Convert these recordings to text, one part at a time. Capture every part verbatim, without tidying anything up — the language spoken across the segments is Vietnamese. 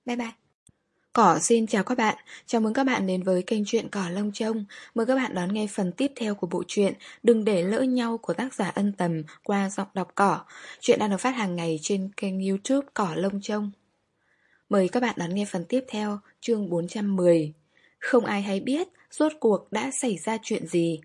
Bye bye. Cỏ xin chào các bạn, chào mừng các bạn đến với kênh truyện Cỏ Lông Trông. Mời các bạn đón nghe phần tiếp theo của bộ truyện Đừng để lỡ nhau của tác giả Ân Tầm qua giọng đọc Cỏ. Truyện đang được phát hàng ngày trên kênh YouTube Cỏ Lông Trông. Mời các bạn đón nghe phần tiếp theo, chương bốn trăm mười. Không ai hay biết rốt cuộc đã xảy ra chuyện gì.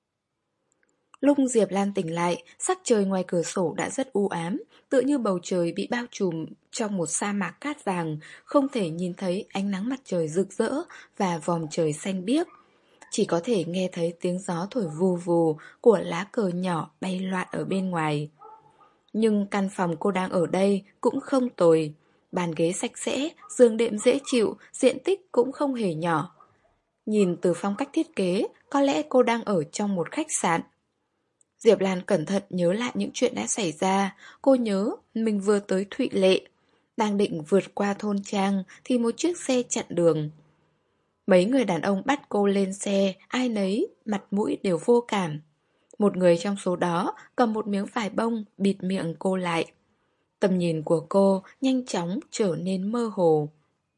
Lúc Diệp Lan tỉnh lại, sắc trời ngoài cửa sổ đã rất u ám, tựa như bầu trời bị bao trùm trong một sa mạc cát vàng, không thể nhìn thấy ánh nắng mặt trời rực rỡ và vòm trời xanh biếc. Chỉ có thể nghe thấy tiếng gió thổi vù vù của lá cờ nhỏ bay loạn ở bên ngoài. Nhưng căn phòng cô đang ở đây cũng không tồi. Bàn ghế sạch sẽ, giường đệm dễ chịu, diện tích cũng không hề nhỏ. Nhìn từ phong cách thiết kế, có lẽ cô đang ở trong một khách sạn. Diệp Lan cẩn thận nhớ lại những chuyện đã xảy ra. Cô nhớ mình vừa tới Thụy Lệ, đang định vượt qua thôn trang thì một chiếc xe chặn đường. Mấy người đàn ông bắt cô lên xe, ai nấy mặt mũi đều vô cảm. Một người trong số đó cầm một miếng vải bông bịt miệng cô lại. Tầm nhìn của cô nhanh chóng trở nên mơ hồ.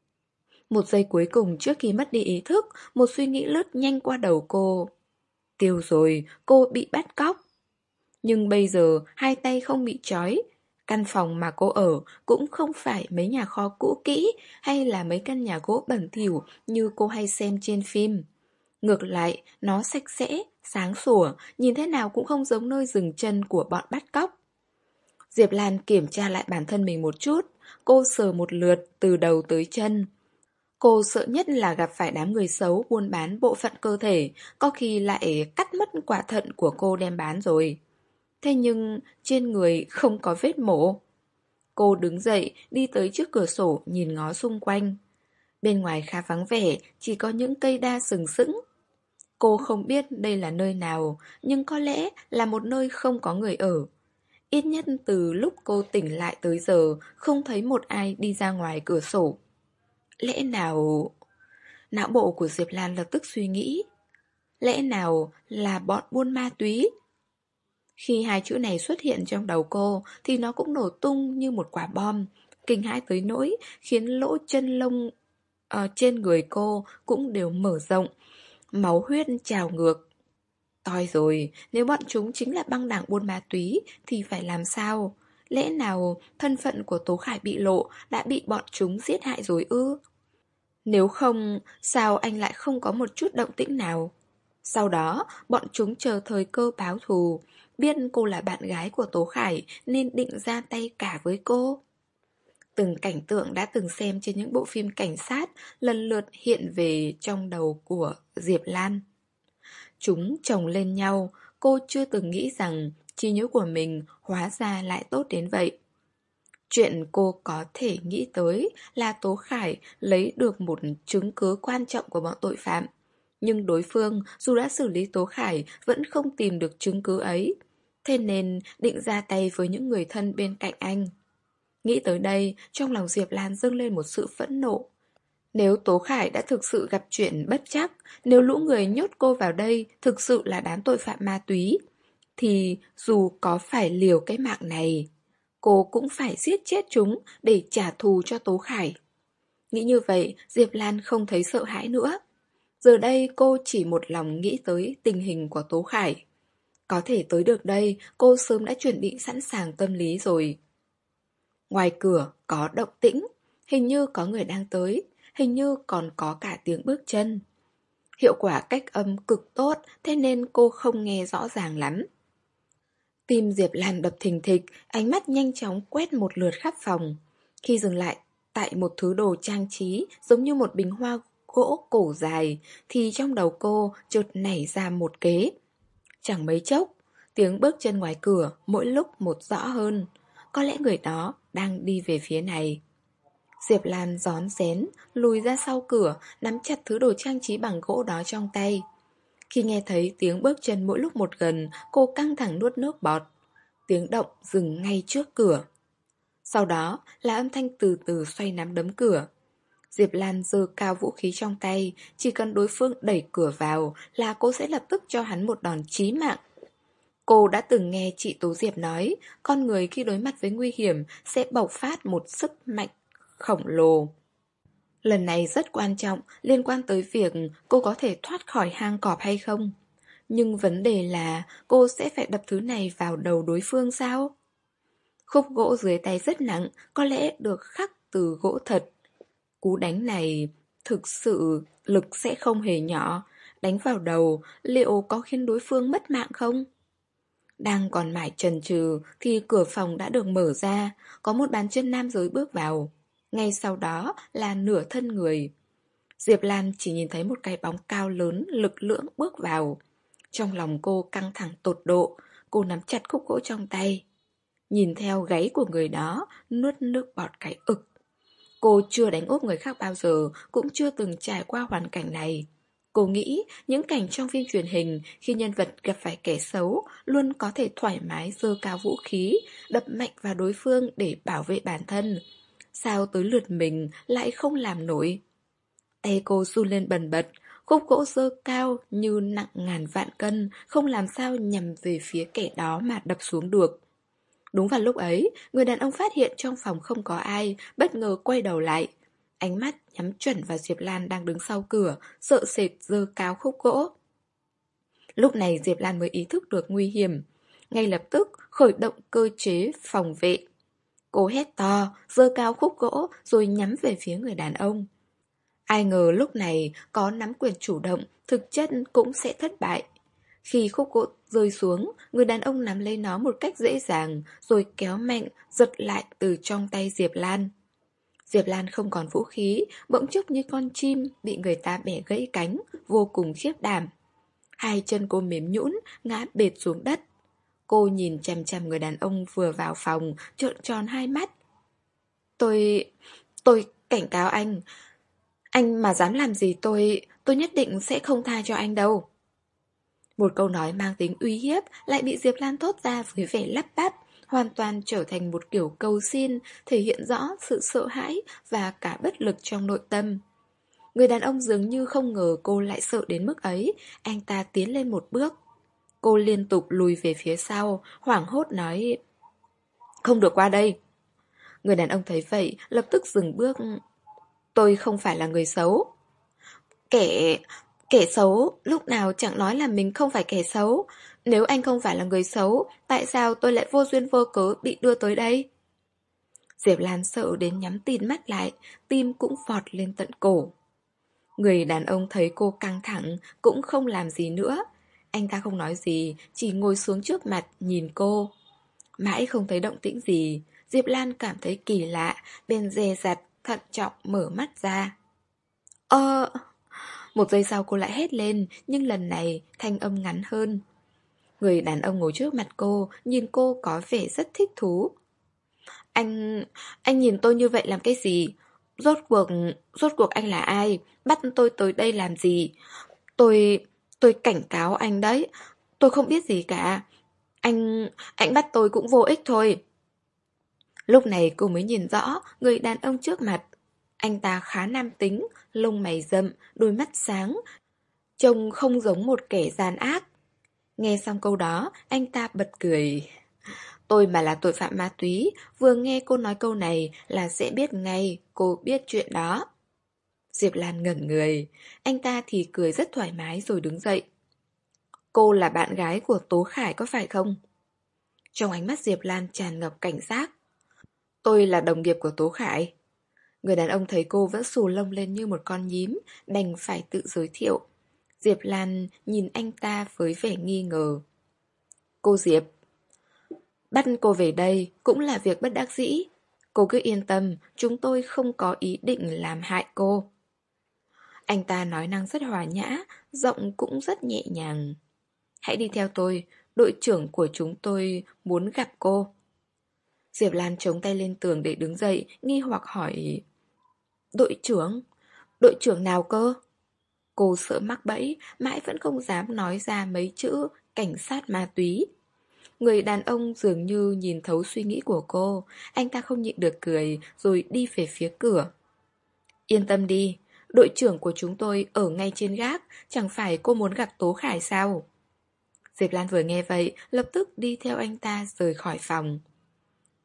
Một giây cuối cùng trước khi mất đi ý thức, một suy nghĩ lướt nhanh qua đầu cô. Tiêu rồi, cô bị bắt cóc. Nhưng bây giờ hai tay không bị trói. Căn phòng mà cô ở cũng không phải mấy nhà kho cũ kỹ hay là mấy căn nhà gỗ bẩn thỉu như cô hay xem trên phim. Ngược lại, nó sạch sẽ, sáng sủa, nhìn thế nào cũng không giống nơi dừng chân của bọn bắt cóc. Diệp Lan kiểm tra lại bản thân mình một chút. Cô sờ một lượt từ đầu tới chân. Cô sợ nhất là gặp phải đám người xấu buôn bán bộ phận cơ thể, có khi lại cắt mất quả thận của cô đem bán rồi. Thế nhưng trên người không có vết mổ. Cô đứng dậy, đi tới trước cửa sổ nhìn ngó xung quanh. Bên ngoài khá vắng vẻ, chỉ có những cây đa sừng sững. Cô không biết đây là nơi nào, nhưng có lẽ là một nơi không có người ở. Ít nhất từ lúc cô tỉnh lại tới giờ, không thấy một ai đi ra ngoài cửa sổ. Lẽ nào... Não bộ của Diệp Lan lập tức suy nghĩ. Lẽ nào là bọn buôn ma túy? Khi hai chữ này xuất hiện trong đầu cô thì nó cũng nổ tung như một quả bom, kinh hãi tới nỗi khiến lỗ chân lông uh, trên người cô cũng đều mở rộng, máu huyết trào ngược. Toi rồi, nếu bọn chúng chính là băng đảng buôn ma túy thì phải làm sao? Lẽ nào thân phận của Tố Khải bị lộ đã bị bọn chúng giết hại rồi ư? Nếu không, sao anh lại không có một chút động tĩnh nào? Sau đó, bọn chúng chờ thời cơ báo thù, biết cô là bạn gái của Tố Khải nên định ra tay cả với cô. Từng cảnh tượng đã từng xem trên những bộ phim cảnh sát lần lượt hiện về trong đầu của Diệp Lan. Chúng chồng lên nhau, cô chưa từng nghĩ rằng trí nhớ của mình hóa ra lại tốt đến vậy. Chuyện cô có thể nghĩ tới là Tố Khải lấy được một chứng cứ quan trọng của bọn tội phạm. Nhưng đối phương dù đã xử lý Tố Khải vẫn không tìm được chứng cứ ấy. Thế nên định ra tay với những người thân bên cạnh anh. Nghĩ tới đây, trong lòng Diệp Lan dâng lên một sự phẫn nộ. Nếu Tố Khải đã thực sự gặp chuyện bất trắc, nếu lũ người nhốt cô vào đây thực sự là đám tội phạm ma túy, thì dù có phải liều cái mạng này, cô cũng phải giết chết chúng để trả thù cho Tố Khải. Nghĩ như vậy, Diệp Lan không thấy sợ hãi nữa. Giờ đây cô chỉ một lòng nghĩ tới tình hình của Tố Khải. Có thể tới được đây, cô sớm đã chuẩn bị sẵn sàng tâm lý rồi. Ngoài cửa có động tĩnh, hình như có người đang tới, hình như còn có cả tiếng bước chân. Hiệu quả cách âm cực tốt, thế nên cô không nghe rõ ràng lắm. Tim Diệp Lan đập thình thịch, ánh mắt nhanh chóng quét một lượt khắp phòng. Khi dừng lại tại một thứ đồ trang trí giống như một bình hoa gỗ cổ dài, thì trong đầu cô chợt nảy ra một kế. Chẳng mấy chốc, tiếng bước chân ngoài cửa mỗi lúc một rõ hơn. Có lẽ người đó đang đi về phía này. Diệp Lan rón rén lùi ra sau cửa, nắm chặt thứ đồ trang trí bằng gỗ đó trong tay. Khi nghe thấy tiếng bước chân mỗi lúc một gần, cô căng thẳng nuốt nước bọt. Tiếng động dừng ngay trước cửa. Sau đó là âm thanh từ từ xoay nắm đấm cửa. Diệp Lan giơ cao vũ khí trong tay, chỉ cần đối phương đẩy cửa vào là cô sẽ lập tức cho hắn một đòn chí mạng. Cô đã từng nghe chị Tố Diệp nói, con người khi đối mặt với nguy hiểm sẽ bộc phát một sức mạnh khổng lồ. Lần này rất quan trọng, liên quan tới việc cô có thể thoát khỏi hang cọp hay không. Nhưng vấn đề là cô sẽ phải đập thứ này vào đầu đối phương sao? Khúc gỗ dưới tay rất nặng, có lẽ được khắc từ gỗ thật. Cú đánh này thực sự lực sẽ không hề nhỏ. Đánh vào đầu, liệu có khiến đối phương mất mạng không? Đang còn mải chần chừ thì cửa phòng đã được mở ra, có một bàn chân nam giới bước vào. Ngay sau đó là nửa thân người. Diệp Lan chỉ nhìn thấy một cái bóng cao lớn, lực lưỡng bước vào. Trong lòng cô căng thẳng tột độ, cô nắm chặt khúc gỗ trong tay. Nhìn theo gáy của người đó, nuốt nước bọt cái ực. Cô chưa đánh úp người khác bao giờ, cũng chưa từng trải qua hoàn cảnh này. Cô nghĩ những cảnh trong phim truyền hình khi nhân vật gặp phải kẻ xấu luôn có thể thoải mái giơ cao vũ khí, đập mạnh vào đối phương để bảo vệ bản thân. Sao tới lượt mình lại không làm nổi? Tay cô run lên bần bật, khúc gỗ giơ cao như nặng ngàn vạn cân, không làm sao nhằm về phía kẻ đó mà đập xuống được. Đúng vào lúc ấy, người đàn ông phát hiện trong phòng không có ai, bất ngờ quay đầu lại. Ánh mắt nhắm chuẩn vào Diệp Lan đang đứng sau cửa, sợ sệt giơ cao khúc gỗ. Lúc này Diệp Lan mới ý thức được nguy hiểm. Ngay lập tức khởi động cơ chế phòng vệ. Cô hét to, giơ cao khúc gỗ rồi nhắm về phía người đàn ông. Ai ngờ lúc này có nắm quyền chủ động, thực chất cũng sẽ thất bại. Khi khúc gỗ rơi xuống, người đàn ông nắm lấy nó một cách dễ dàng, rồi kéo mạnh, giật lại từ trong tay Diệp Lan. Diệp Lan không còn vũ khí, bỗng chốc như con chim bị người ta bẻ gãy cánh, vô cùng khiếp đảm. Hai chân cô mềm nhũn, ngã bệt xuống đất. Cô nhìn chằm chằm người đàn ông vừa vào phòng, trợn tròn hai mắt. Tôi... tôi cảnh cáo anh. Anh mà dám làm gì tôi, tôi nhất định sẽ không tha cho anh đâu. Một câu nói mang tính uy hiếp lại bị Diệp Lan thốt ra với vẻ lắp bắp, hoàn toàn trở thành một kiểu cầu xin, thể hiện rõ sự sợ hãi và cả bất lực trong nội tâm. Người đàn ông dường như không ngờ cô lại sợ đến mức ấy, anh ta tiến lên một bước. Cô liên tục lùi về phía sau, hoảng hốt nói: "Không được qua đây." Người đàn ông thấy vậy, lập tức dừng bước. "Tôi không phải là người xấu." Kẻ... kẻ xấu lúc nào chẳng nói là mình không phải kẻ xấu. Nếu anh không phải là người xấu, tại sao tôi lại vô duyên vô cớ bị đưa tới đây? Diệp Lan sợ đến nhắm tịt mắt lại, tim cũng vọt lên tận cổ. Người đàn ông thấy cô căng thẳng, cũng không làm gì nữa. Anh ta không nói gì, chỉ ngồi xuống trước mặt nhìn cô. Mãi không thấy động tĩnh gì, Diệp Lan cảm thấy kỳ lạ, bèn dè dặt, thận trọng mở mắt ra. Ơ... Một giây sau cô lại hét lên, nhưng lần này thanh âm ngắn hơn. Người đàn ông ngồi trước mặt cô, nhìn cô có vẻ rất thích thú. Anh... anh nhìn tôi như vậy làm cái gì? Rốt cuộc... rốt cuộc anh là ai? Bắt tôi tới đây làm gì? Tôi... tôi cảnh cáo anh đấy. Tôi không biết gì cả. Anh... anh bắt tôi cũng vô ích thôi. Lúc này cô mới nhìn rõ người đàn ông trước mặt. Anh ta khá nam tính, lông mày rậm, đôi mắt sáng, trông không giống một kẻ gian ác. Nghe xong câu đó, anh ta bật cười. Tôi mà là tội phạm ma túy, vừa nghe cô nói câu này là sẽ biết ngay cô biết chuyện đó. Diệp Lan ngẩn người, anh ta thì cười rất thoải mái rồi đứng dậy. Cô là bạn gái của Tố Khải có phải không? Trong ánh mắt Diệp Lan tràn ngập cảnh giác. Tôi là đồng nghiệp của Tố Khải. Người đàn ông thấy cô vẫn xù lông lên như một con nhím, đành phải tự giới thiệu. Diệp Lan nhìn anh ta với vẻ nghi ngờ. Cô Diệp, bắt cô về đây cũng là việc bất đắc dĩ. Cô cứ yên tâm, chúng tôi không có ý định làm hại cô. Anh ta nói năng rất hòa nhã, giọng cũng rất nhẹ nhàng. Hãy đi theo tôi, đội trưởng của chúng tôi muốn gặp cô. Diệp Lan chống tay lên tường để đứng dậy, nghi hoặc hỏi. Đội trưởng? Đội trưởng nào cơ? Cô sợ mắc bẫy, mãi vẫn không dám nói ra mấy chữ cảnh sát ma túy. Người đàn ông dường như nhìn thấu suy nghĩ của cô, anh ta không nhịn được cười rồi đi về phía cửa. Yên tâm đi, đội trưởng của chúng tôi ở ngay trên gác, chẳng phải cô muốn gặp Tố Khải sao? Diệp Lan vừa nghe vậy, lập tức đi theo anh ta rời khỏi phòng.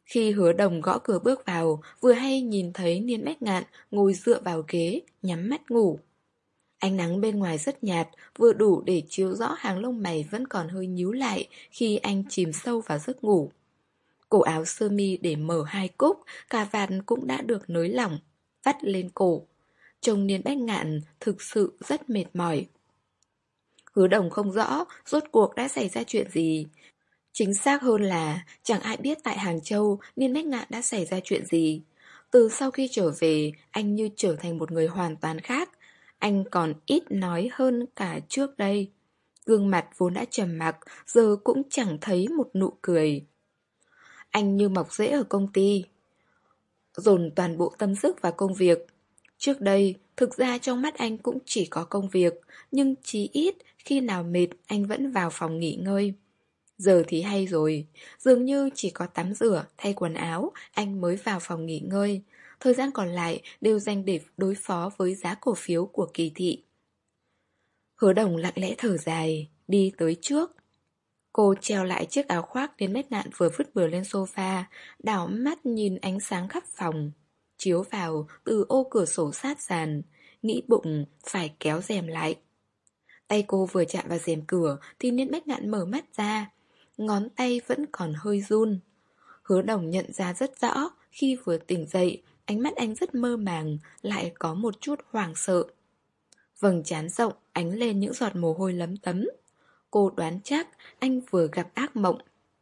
Khi Hứa Đồng gõ cửa bước vào, vừa hay nhìn thấy Niên Bách Ngạn ngồi dựa vào ghế, nhắm mắt ngủ. Ánh nắng bên ngoài rất nhạt, vừa đủ để chiếu rõ hàng lông mày vẫn còn hơi nhíu lại khi anh chìm sâu vào giấc ngủ. Cổ áo sơ mi để mở hai cúc, cà vạt cũng đã được nới lỏng, vắt lên cổ. Trông Niên Bách Ngạn thực sự rất mệt mỏi. Hứa Đồng không rõ rốt cuộc đã xảy ra chuyện gì. Chính xác hơn là chẳng ai biết tại Hàng Châu Niên Bách Ngạn đã xảy ra chuyện gì. Từ sau khi trở về, anh như trở thành một người hoàn toàn khác. Anh còn ít nói hơn cả trước đây. Gương mặt vốn đã trầm mặc, giờ cũng chẳng thấy một nụ cười. Anh như mọc rễ ở công ty, dồn toàn bộ tâm sức vào công việc. Trước đây, thực ra trong mắt anh cũng chỉ có công việc, nhưng chí ít khi nào mệt anh vẫn vào phòng nghỉ ngơi. Giờ thì hay rồi, dường như chỉ có tắm rửa, thay quần áo, anh mới vào phòng nghỉ ngơi. Thời gian còn lại đều dành để đối phó với giá cổ phiếu của Kỳ Thị. Hứa Đồng lặng lẽ thở dài, đi tới trước. Cô treo lại chiếc áo khoác đến Bách Ngạn vừa vứt bừa lên sofa, đảo mắt nhìn ánh sáng khắp phòng, chiếu vào từ ô cửa sổ sát sàn, nghĩ bụng phải kéo rèm lại. Tay cô vừa chạm vào rèm cửa thì Niên Bách Ngạn mở mắt ra, ngón tay vẫn còn hơi run. Hứa Đồng nhận ra rất rõ, khi vừa tỉnh dậy, ánh mắt anh rất mơ màng, lại có một chút hoảng sợ. Vầng trán rộng ánh lên những giọt mồ hôi lấm tấm. Cô đoán chắc anh vừa gặp ác mộng.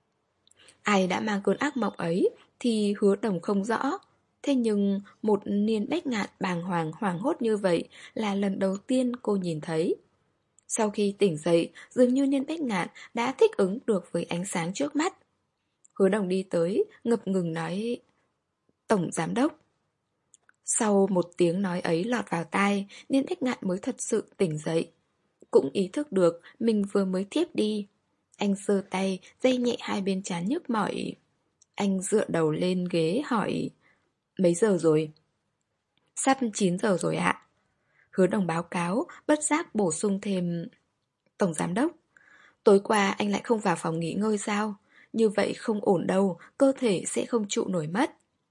Ai đã mang cơn ác mộng ấy thì Hứa Đồng không rõ. Thế nhưng một Niên Bách Ngạn bàng hoàng hoảng hốt như vậy là lần đầu tiên cô nhìn thấy. Sau khi tỉnh dậy, dường như Niên Bách Ngạn đã thích ứng được với ánh sáng trước mắt. Hứa Đồng đi tới, ngập ngừng nói: "Tổng giám đốc." Sau một tiếng nói ấy lọt vào tai, Niên Bách Ngạn mới thật sự tỉnh dậy. Cũng ý thức được mình vừa mới thiếp đi. Anh giơ tay, day nhẹ hai bên trán nhức mỏi. Anh dựa đầu lên ghế hỏi: "Mấy giờ rồi?" "Sắp chín giờ rồi ạ." Hứa Đồng báo cáo, bất giác bổ sung thêm: "Tổng giám đốc, tối qua anh lại không vào phòng nghỉ ngơi sao? Như vậy không ổn đâu, cơ thể sẽ không trụ nổi mất."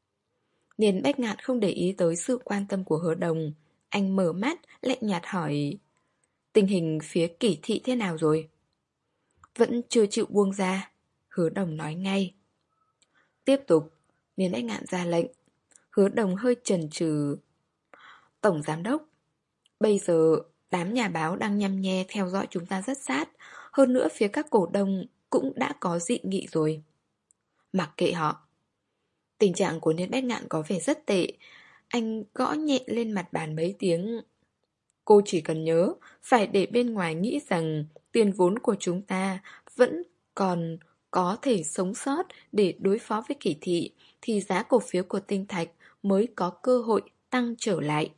Niên Bách Ngạn không để ý tới sự quan tâm của Hứa Đồng. Anh mở mắt, lạnh nhạt hỏi: "Tình hình phía Kỷ Thị thế nào rồi?" "Vẫn chưa chịu buông ra." Hứa Đồng nói ngay. "Tiếp tục." Niên Bách Ngạn ra lệnh. Hứa Đồng hơi chần chừ: "Tổng giám đốc, bây giờ đám nhà báo đang nhăm nhe theo dõi chúng ta rất sát. Hơn nữa phía các cổ đông cũng đã có dị nghị rồi." "Mặc kệ họ." Tình trạng của Niên Bách Ngạn có vẻ rất tệ. Anh gõ nhẹ lên mặt bàn mấy tiếng. "Cô chỉ cần nhớ, phải để bên ngoài nghĩ rằng tiền vốn của chúng ta vẫn còn có thể sống sót để đối phó với Kỷ Thị, thì giá cổ phiếu của Tinh Thạch mới có cơ hội tăng trở lại."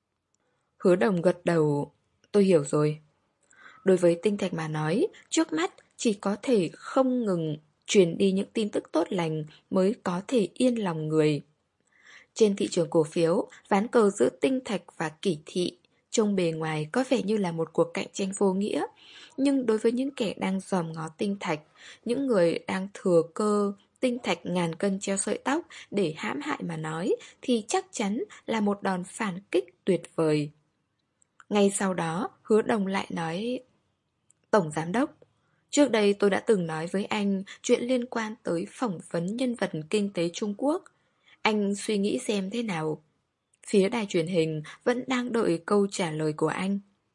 Hứa Đồng gật đầu. "Tôi hiểu rồi." Đối với Tinh Thạch mà nói, trước mắt chỉ có thể không ngừng truyền đi những tin tức tốt lành mới có thể yên lòng người. Trên thị trường cổ phiếu, ván cờ giữa Tinh Thạch và Kỷ Thị trông bề ngoài có vẻ như là một cuộc cạnh tranh vô nghĩa, nhưng đối với những kẻ đang dòm ngó Tinh Thạch, những người đang thừa cơ Tinh Thạch ngàn cân treo sợi tóc để hãm hại mà nói, thì chắc chắn là một đòn phản kích tuyệt vời. Ngay sau đó, Hứa Đồng lại nói: "Tổng giám đốc, trước đây tôi đã từng nói với anh chuyện liên quan tới phỏng vấn nhân vật kinh tế Trung Quốc. Anh suy nghĩ xem thế nào?" Phía đài truyền hình vẫn đang đợi câu trả lời của anh.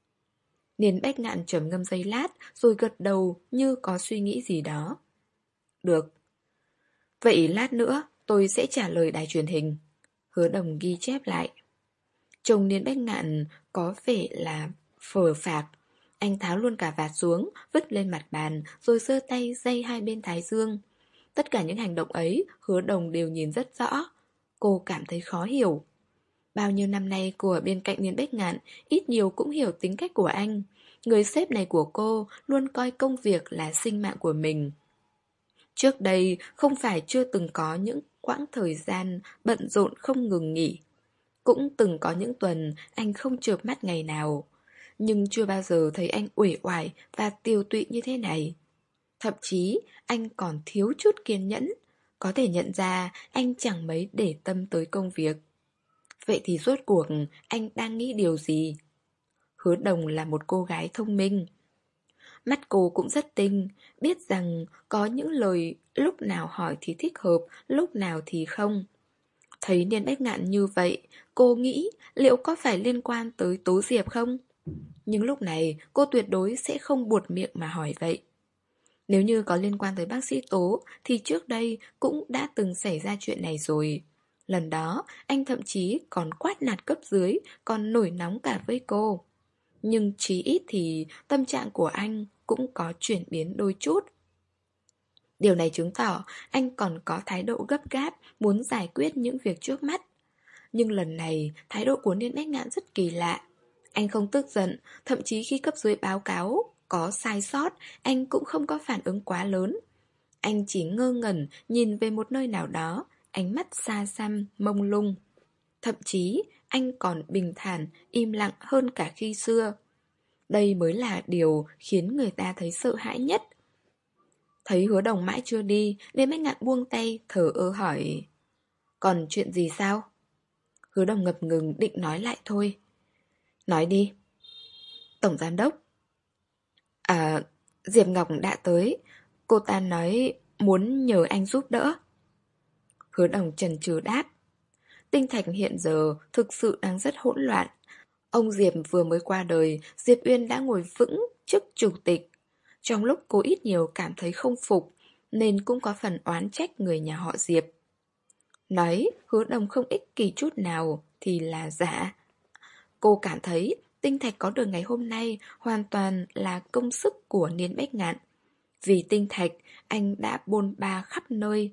Niên Bách Ngạn trầm ngâm giây lát rồi gật đầu như có suy nghĩ gì đó. "Được. Vậy lát nữa tôi sẽ trả lời đài truyền hình." Hứa Đồng ghi chép lại. Trông Niên Bách Ngạn có vẻ là phờ phạc. Anh tháo luôn cả vạt xuống, vứt lên mặt bàn, rồi giơ tay day hai bên thái dương. Tất cả những hành động ấy Hứa Đồng đều nhìn rất rõ. Cô cảm thấy khó hiểu. Bao nhiêu năm nay cô ở bên cạnh Niên Bách Ngạn, ít nhiều cũng hiểu tính cách của anh. Người sếp này của cô luôn coi công việc là sinh mạng của mình. Trước đây không phải chưa từng có những quãng thời gian bận rộn không ngừng nghỉ. Cũng từng có những tuần anh không chợp mắt ngày nào. Nhưng chưa bao giờ thấy anh uể oải và tiều tụy như thế này. Thậm chí anh còn thiếu chút kiên nhẫn. Có thể nhận ra anh chẳng mấy để tâm tới công việc. Vậy thì rốt cuộc anh đang nghĩ điều gì? Hứa Đồng là một cô gái thông minh. Mắt cô cũng rất tinh, biết rằng có những lời lúc nào hỏi thì thích hợp, lúc nào thì không. Thấy Niên Bách Ngạn như vậy, cô nghĩ liệu có phải liên quan tới Tố Diệp không? Nhưng lúc này cô tuyệt đối sẽ không buột miệng mà hỏi vậy. Nếu như có liên quan tới bác sĩ Tố thì trước đây cũng đã từng xảy ra chuyện này rồi. Lần đó anh thậm chí còn quát nạt cấp dưới, còn nổi nóng cả với cô. Nhưng chí ít thì tâm trạng của anh cũng có chuyển biến đôi chút. Điều này chứng tỏ anh còn có thái độ gấp gáp, muốn giải quyết những việc trước mắt. Nhưng lần này, thái độ của Niên Bách Ngạn rất kỳ lạ. Anh không tức giận, thậm chí khi cấp dưới báo cáo có sai sót, anh cũng không có phản ứng quá lớn. Anh chỉ ngơ ngẩn nhìn về một nơi nào đó, ánh mắt xa xăm, mông lung. Thậm chí, anh còn bình thản, im lặng hơn cả khi xưa. Đây mới là điều khiến người ta thấy sợ hãi nhất. Thấy Hứa Đồng mãi chưa đi, Niên Bách Ngạn buông tay, thở ơ hỏi: còn chuyện gì sao? Hứa Đồng ngập ngừng định nói lại thôi. Nói đi. Tổng giám đốc. À, Diệp Ngọc đã tới. Cô ta nói muốn nhờ anh giúp đỡ. Hứa Đồng chần chừ đáp. Tinh Thạch hiện giờ thực sự đang rất hỗn loạn. Ông Diệp vừa mới qua đời, Diệp Uyên đã ngồi vững chức chủ tịch. Trong lúc cô ít nhiều cảm thấy không phục, nên cũng có phần oán trách người nhà họ Diệp. Nói Hứa Đồng không ích kỷ chút nào thì là giả. Cô cảm thấy Tinh Thạch có được ngày hôm nay hoàn toàn là công sức của Niên Bách Ngạn. Vì Tinh Thạch, anh đã bôn ba khắp nơi.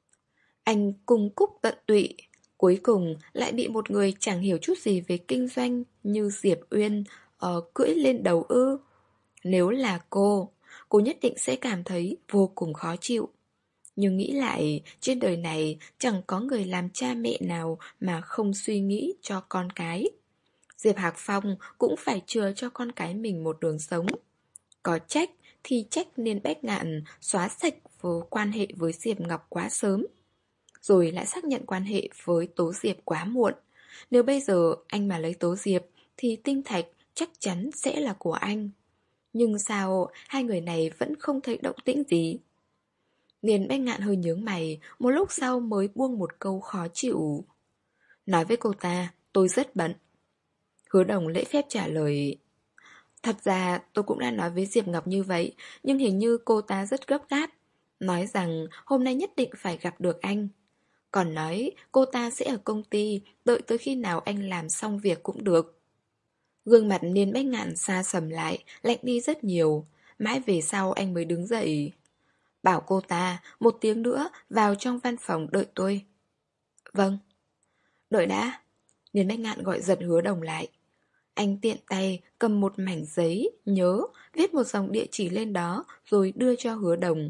Anh cùng cúc tận tụy, cuối cùng lại bị một người chẳng hiểu chút gì về kinh doanh như Diệp Uyên uh, cưỡi lên đầu ư. Nếu là cô, cô nhất định sẽ cảm thấy vô cùng khó chịu. Nhưng nghĩ lại, trên đời này chẳng có người làm cha mẹ nào mà không suy nghĩ cho con cái. Diệp Hạc Phong cũng phải chừa cho con cái mình một đường sống. Có trách thì trách Niên Bách Ngạn xóa sạch với quan hệ với Diệp Ngọc quá sớm, rồi lại xác nhận quan hệ với Tố Diệp quá muộn. Nếu bây giờ anh mà lấy Tố Diệp thì Tinh Thạch chắc chắn sẽ là của anh. Nhưng sao hai người này vẫn không thấy động tĩnh gì? Niên Bách Ngạn hơi nhướng mày, một lúc sau mới buông một câu khó chịu. Nói với cô ta, tôi rất bận. Hứa Đồng lễ phép trả lời. Thật ra tôi cũng đã nói với Diệp Ngọc như vậy, nhưng hình như cô ta rất gấp gáp. Nói rằng hôm nay nhất định phải gặp được anh. Còn nói cô ta sẽ ở công ty, đợi tới khi nào anh làm xong việc cũng được. Gương mặt Niên Bách Ngạn xa sầm lại, lạnh đi rất nhiều. Mãi về sau anh mới đứng dậy. Bảo cô ta một tiếng nữa vào trong văn phòng đợi tôi. Vâng. Đợi đã. Niên Bách Ngạn gọi giật Hứa Đồng lại. Anh tiện tay cầm một mảnh giấy, nhớ, viết một dòng địa chỉ lên đó rồi đưa cho Hứa Đồng.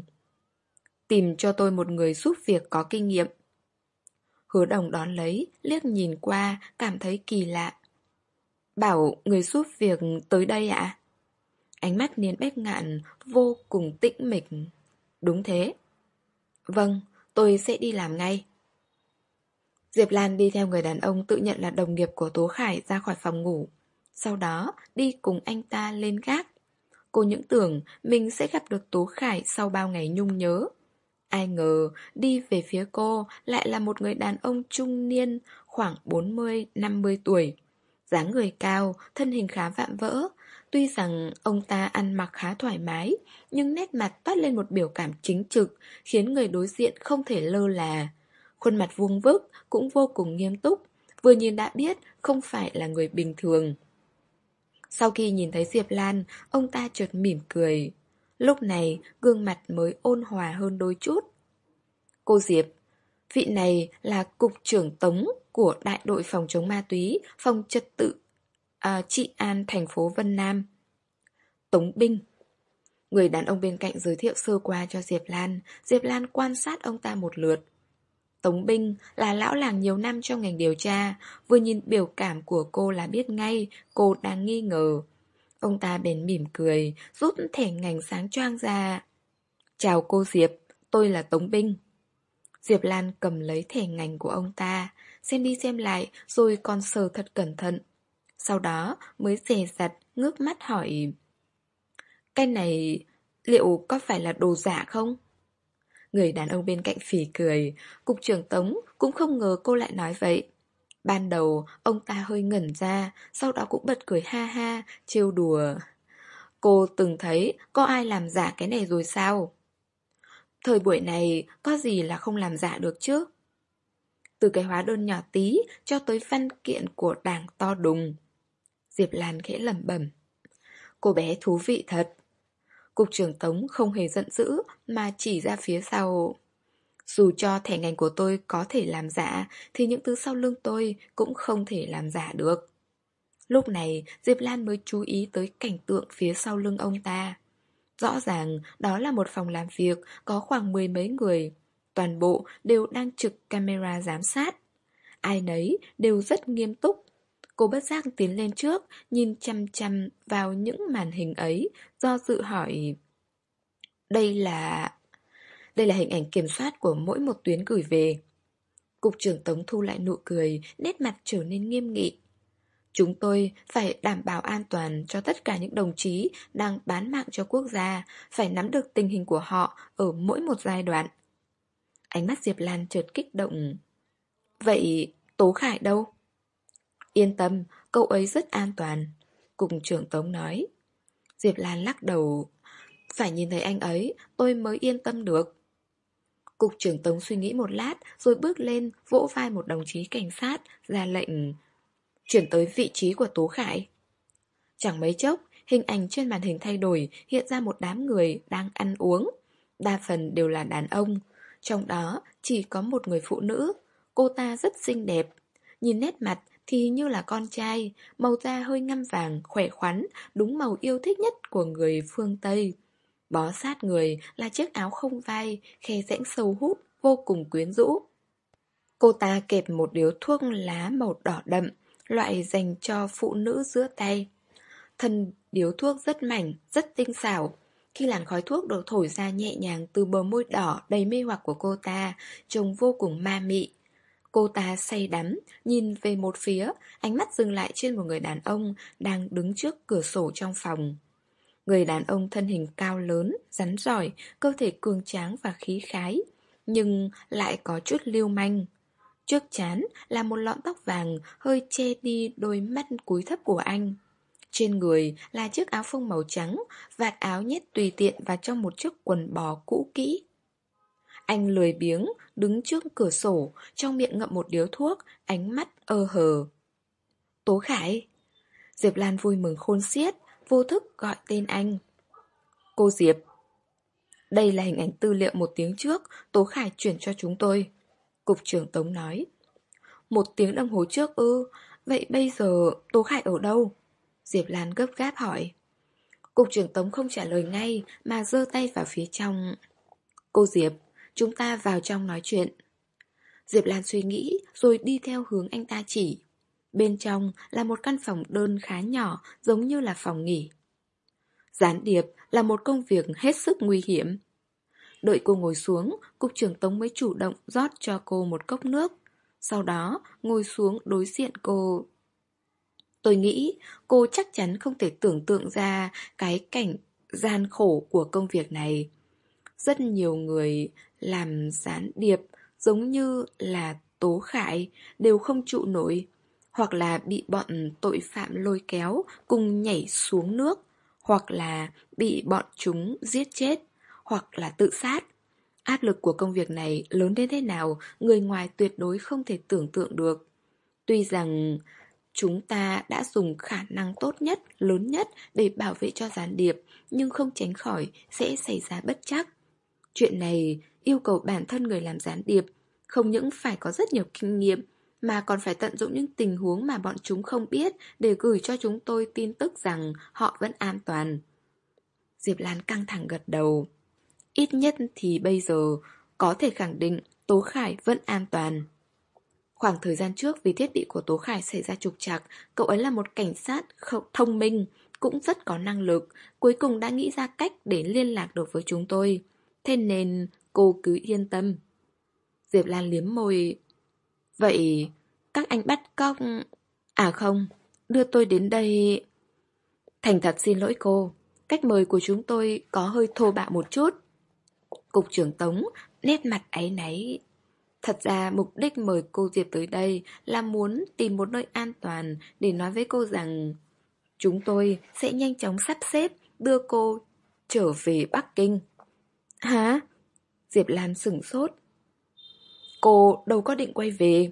Tìm cho tôi một người giúp việc có kinh nghiệm. Hứa Đồng đón lấy, liếc nhìn qua, cảm thấy kỳ lạ. Bảo người giúp việc tới đây ạ? Ánh mắt Niên Bách Ngạn vô cùng tĩnh mịch. Đúng thế. Vâng, tôi sẽ đi làm ngay. Diệp Lan đi theo người đàn ông tự nhận là đồng nghiệp của Tố Khải ra khỏi phòng ngủ. Sau đó đi cùng anh ta lên gác. Cô những tưởng mình sẽ gặp được Tố Khải sau bao ngày nhung nhớ. Ai ngờ đi về phía cô lại là một người đàn ông trung niên khoảng bốn mươi năm mươi tuổi. Dáng người cao, thân hình khá vạm vỡ. Tuy rằng ông ta ăn mặc khá thoải mái, nhưng nét mặt toát lên một biểu cảm chính trực, khiến người đối diện không thể lơ là. Khuôn mặt vuông vức, cũng vô cùng nghiêm túc, vừa nhìn đã biết không phải là người bình thường. Sau khi nhìn thấy Diệp Lan, ông ta chợt mỉm cười. Lúc này, gương mặt mới ôn hòa hơn đôi chút. Cô Diệp, vị này là cục trưởng Tống của đại đội phòng chống ma túy, phòng trật tự à, trị an thành phố Vân Nam. Tống Binh. Người đàn ông bên cạnh giới thiệu sơ qua cho Diệp Lan. Diệp Lan quan sát ông ta một lượt. Tống Binh là lão làng nhiều năm trong ngành điều tra, vừa nhìn biểu cảm của cô là biết ngay cô đang nghi ngờ. Ông ta bèn mỉm cười, rút thẻ ngành sáng choang ra. Chào cô Diệp, tôi là Tống Binh. Diệp Lan cầm lấy thẻ ngành của ông ta, xem đi xem lại rồi còn sờ thật cẩn thận. Sau đó mới dè dặt ngước mắt hỏi: cái này liệu có phải là đồ giả không? Người đàn ông bên cạnh phì cười. Cục trưởng Tống cũng không ngờ cô lại nói vậy. Ban đầu ông ta hơi ngẩn ra, sau đó cũng bật cười ha ha, trêu đùa: cô từng thấy có ai làm giả cái này rồi sao? Thời buổi này có gì là không làm giả được chứ? Từ cái hóa đơn nhỏ tí cho tới văn kiện của đảng to đùng. Diệp Lan khẽ lẩm bẩm. Cô bé thú vị thật. Cục trưởng Tống không hề giận dữ mà chỉ ra phía sau. Dù cho thẻ ngành của tôi có thể làm giả thì những thứ sau lưng tôi cũng không thể làm giả được. Lúc này Diệp Lan mới chú ý tới cảnh tượng phía sau lưng ông ta. Rõ ràng đó là một phòng làm việc có khoảng mười mấy người. Toàn bộ đều đang trực camera giám sát. Ai nấy đều rất nghiêm túc. Cô bất giác tiến lên trước, nhìn chăm chăm vào những màn hình ấy, do dự hỏi: Đây là... Đây là hình ảnh kiểm soát của mỗi một tuyến gửi về. Cục trưởng Tống thu lại nụ cười, nét mặt trở nên nghiêm nghị. Chúng tôi phải đảm bảo an toàn cho tất cả những đồng chí đang bán mạng cho quốc gia, phải nắm được tình hình của họ ở mỗi một giai đoạn. Ánh mắt Diệp Lan chợt kích động. Vậy Tố Khải đâu? Yên tâm, cậu ấy rất an toàn, Cục trưởng Tống nói. Diệp Lan lắc đầu. Phải nhìn thấy anh ấy, tôi mới yên tâm được. Cục trưởng Tống suy nghĩ một lát, rồi bước lên, vỗ vai một đồng chí cảnh sát, ra lệnh chuyển tới vị trí của Tố Khải. Chẳng mấy chốc, hình ảnh trên màn hình thay đổi, hiện ra một đám người đang ăn uống. Đa phần đều là đàn ông, trong đó chỉ có một người phụ nữ. Cô ta rất xinh đẹp, nhìn nét mặt thì như là con trai, màu da hơi ngăm vàng, khỏe khoắn, đúng màu yêu thích nhất của người phương Tây. Bó sát người là chiếc áo không vai, khe rãnh sâu hút, vô cùng quyến rũ. Cô ta kẹp một điếu thuốc lá màu đỏ đậm, loại dành cho phụ nữ giữa tay. Thân điếu thuốc rất mảnh, rất tinh xảo. Khi làn khói thuốc được thổi ra nhẹ nhàng từ bờ môi đỏ đầy mê hoặc của cô ta, trông vô cùng ma mị. Cô ta say đắm, nhìn về một phía, ánh mắt dừng lại trên một người đàn ông đang đứng trước cửa sổ trong phòng. Người đàn ông thân hình cao lớn, rắn rỏi, cơ thể cường tráng và khí khái, nhưng lại có chút lưu manh. Trước trán là một lọn tóc vàng hơi che đi đôi mắt cúi thấp của anh. Trên người là chiếc áo phông màu trắng, vạt áo nhét tùy tiện vào trong một chiếc quần bò cũ kỹ. Anh lười biếng, đứng trước cửa sổ, trong miệng ngậm một điếu thuốc, ánh mắt ơ hờ. Tố Khải. Diệp Lan vui mừng khôn xiết, vô thức gọi tên anh. Cô Diệp. Đây là hình ảnh tư liệu một tiếng trước Tố Khải chuyển cho chúng tôi, Cục trưởng Tống nói. Một tiếng đồng hồ trước ư? Vậy bây giờ Tố Khải ở đâu? Diệp Lan gấp gáp hỏi. Cục trưởng Tống không trả lời ngay mà giơ tay vào phía trong. Cô Diệp, chúng ta vào trong nói chuyện. Diệp Lan suy nghĩ rồi đi theo hướng anh ta chỉ. Bên trong là một căn phòng đơn khá nhỏ, giống như là phòng nghỉ. Gián điệp là một công việc hết sức nguy hiểm. Đợi cô ngồi xuống, Cục trưởng Tống mới chủ động rót cho cô một cốc nước. Sau đó ngồi xuống đối diện cô. Tôi nghĩ cô chắc chắn không thể tưởng tượng ra cái cảnh gian khổ của công việc này. Rất nhiều người làm gián điệp giống như là Tố Khải đều không trụ nổi, hoặc là bị bọn tội phạm lôi kéo cùng nhảy xuống nước, hoặc là bị bọn chúng giết chết, hoặc là tự sát. Áp lực của công việc này lớn đến thế nào, người ngoài tuyệt đối không thể tưởng tượng được. Tuy rằng chúng ta đã dùng khả năng tốt nhất, lớn nhất để bảo vệ cho gián điệp, nhưng không tránh khỏi sẽ xảy ra bất trắc. Chuyện này yêu cầu bản thân người làm gián điệp không những phải có rất nhiều kinh nghiệm, mà còn phải tận dụng những tình huống mà bọn chúng không biết để gửi cho chúng tôi tin tức rằng họ vẫn an toàn. Diệp Lan căng thẳng gật đầu. Ít nhất thì bây giờ có thể khẳng định Tố Khải vẫn an toàn. Khoảng thời gian trước vì thiết bị của Tố Khải xảy ra trục trặc, cậu ấy là một cảnh sát thông minh, cũng rất có năng lực, cuối cùng đã nghĩ ra cách để liên lạc được với chúng tôi. Thế nên cô cứ yên tâm. Diệp Lan liếm môi. Vậy các anh bắt cóc... À không, đưa tôi đến đây... Thành thật xin lỗi cô, cách mời của chúng tôi có hơi thô bạo một chút. Cục trưởng Tống nét mặt áy náy. Thật ra mục đích mời cô Diệp tới đây là muốn tìm một nơi an toàn để nói với cô rằng chúng tôi sẽ nhanh chóng sắp xếp đưa cô trở về Bắc Kinh. Hả? Diệp Lan sửng sốt. Cô đâu có định quay về.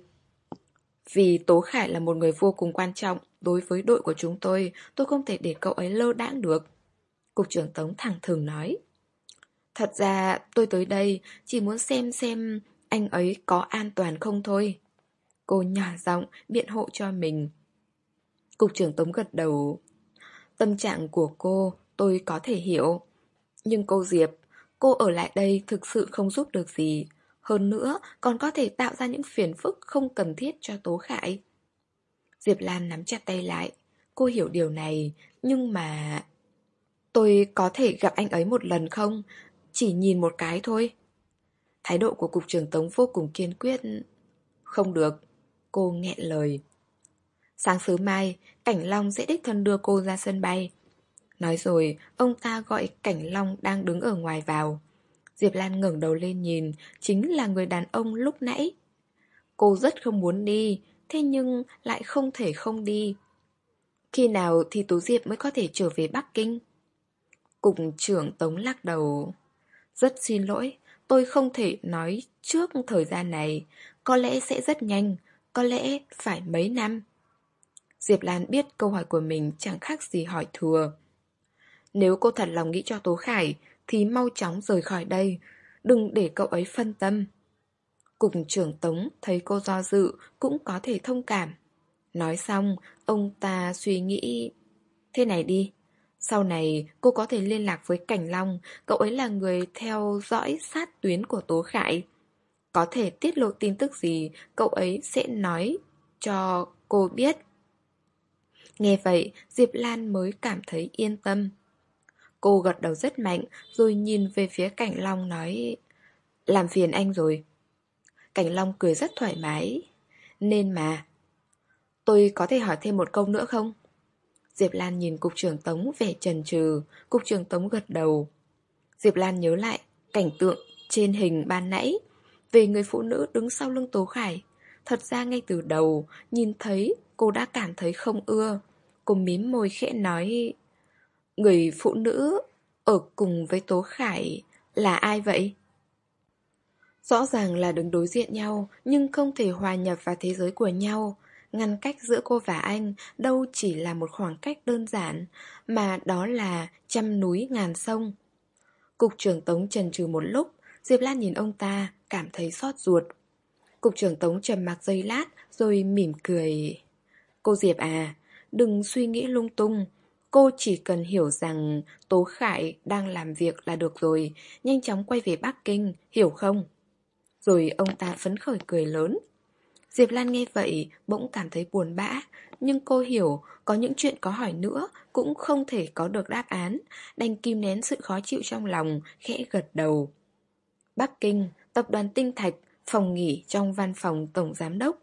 Vì Tố Khải là một người vô cùng quan trọng đối với đội của chúng tôi, tôi không thể để cậu ấy lơ đãng được. Cục trưởng Tống thẳng thừng nói. Thật ra tôi tới đây chỉ muốn xem xem anh ấy có an toàn không thôi. Cô nhỏ giọng biện hộ cho mình. Cục trưởng Tống gật đầu. Tâm trạng của cô tôi có thể hiểu. Nhưng cô Diệp, cô ở lại đây thực sự không giúp được gì. Hơn nữa còn có thể tạo ra những phiền phức không cần thiết cho Tố Khải. Diệp Lan nắm chặt tay lại. Cô hiểu điều này, nhưng mà... Tôi có thể gặp anh ấy một lần không? Chỉ nhìn một cái thôi. Thái độ của Cục trưởng Tống vô cùng kiên quyết. Không được. Cô nghẹn lời. Sáng sớm mai, Cảnh Long sẽ đích thân đưa cô ra sân bay. Nói rồi, ông ta gọi Cảnh Long đang đứng ở ngoài vào. Diệp Lan ngẩng đầu lên nhìn, chính là người đàn ông lúc nãy. Cô rất không muốn đi, thế nhưng lại không thể không đi. Khi nào thì Tú Diệp mới có thể trở về Bắc Kinh? Cục trưởng Tống lắc đầu. Rất xin lỗi, tôi không thể nói trước thời gian này. Có lẽ sẽ rất nhanh, có lẽ phải mấy năm. Diệp Lan biết câu hỏi của mình chẳng khác gì hỏi thừa. Nếu cô thật lòng nghĩ cho Tố Khải thì mau chóng rời khỏi đây, đừng để cậu ấy phân tâm. Cục trưởng Tống thấy cô do dự cũng có thể thông cảm. Nói xong, ông ta suy nghĩ. Thế này đi, sau này cô có thể liên lạc với Cảnh Long, cậu ấy là người theo dõi sát tuyến của Tố Khải. Có thể tiết lộ tin tức gì, cậu ấy sẽ nói cho cô biết. Nghe vậy, Diệp Lan mới cảm thấy yên tâm. Cô gật đầu rất mạnh, rồi nhìn về phía Cảnh Long nói. Làm phiền anh rồi. Cảnh Long cười rất thoải mái. Nên mà. Tôi có thể hỏi thêm một câu nữa không? Diệp Lan nhìn Cục trưởng Tống vẻ chần chừ. Cục trưởng Tống gật đầu. Diệp Lan nhớ lại cảnh tượng trên hình ban nãy về người phụ nữ đứng sau lưng Tố Khải. Thật ra ngay từ đầu nhìn thấy cô đã cảm thấy không ưa. Cô mím môi khẽ nói. Người phụ nữ ở cùng với Tố Khải là ai vậy? Rõ ràng là đứng đối diện nhau, nhưng không thể hòa nhập vào thế giới của nhau. Ngăn cách giữa cô và anh đâu chỉ là một khoảng cách đơn giản, mà đó là trăm núi ngàn sông. Cục trưởng Tống chần chừ một lúc, Diệp Lan nhìn ông ta, cảm thấy xót ruột. Cục trưởng Tống trầm mặc giây lát, rồi mỉm cười. Cô Diệp à, đừng suy nghĩ lung tung. Cô chỉ cần hiểu rằng Tố Khải đang làm việc là được rồi, nhanh chóng quay về Bắc Kinh, hiểu không? Rồi ông ta phấn khởi cười lớn. Diệp Lan nghe vậy bỗng cảm thấy buồn bã, nhưng cô hiểu có những chuyện có hỏi nữa cũng không thể có được đáp án, đành kìm nén sự khó chịu trong lòng, khẽ gật đầu. Bắc Kinh, tập đoàn Tinh Thạch, phòng nghỉ trong văn phòng tổng giám đốc.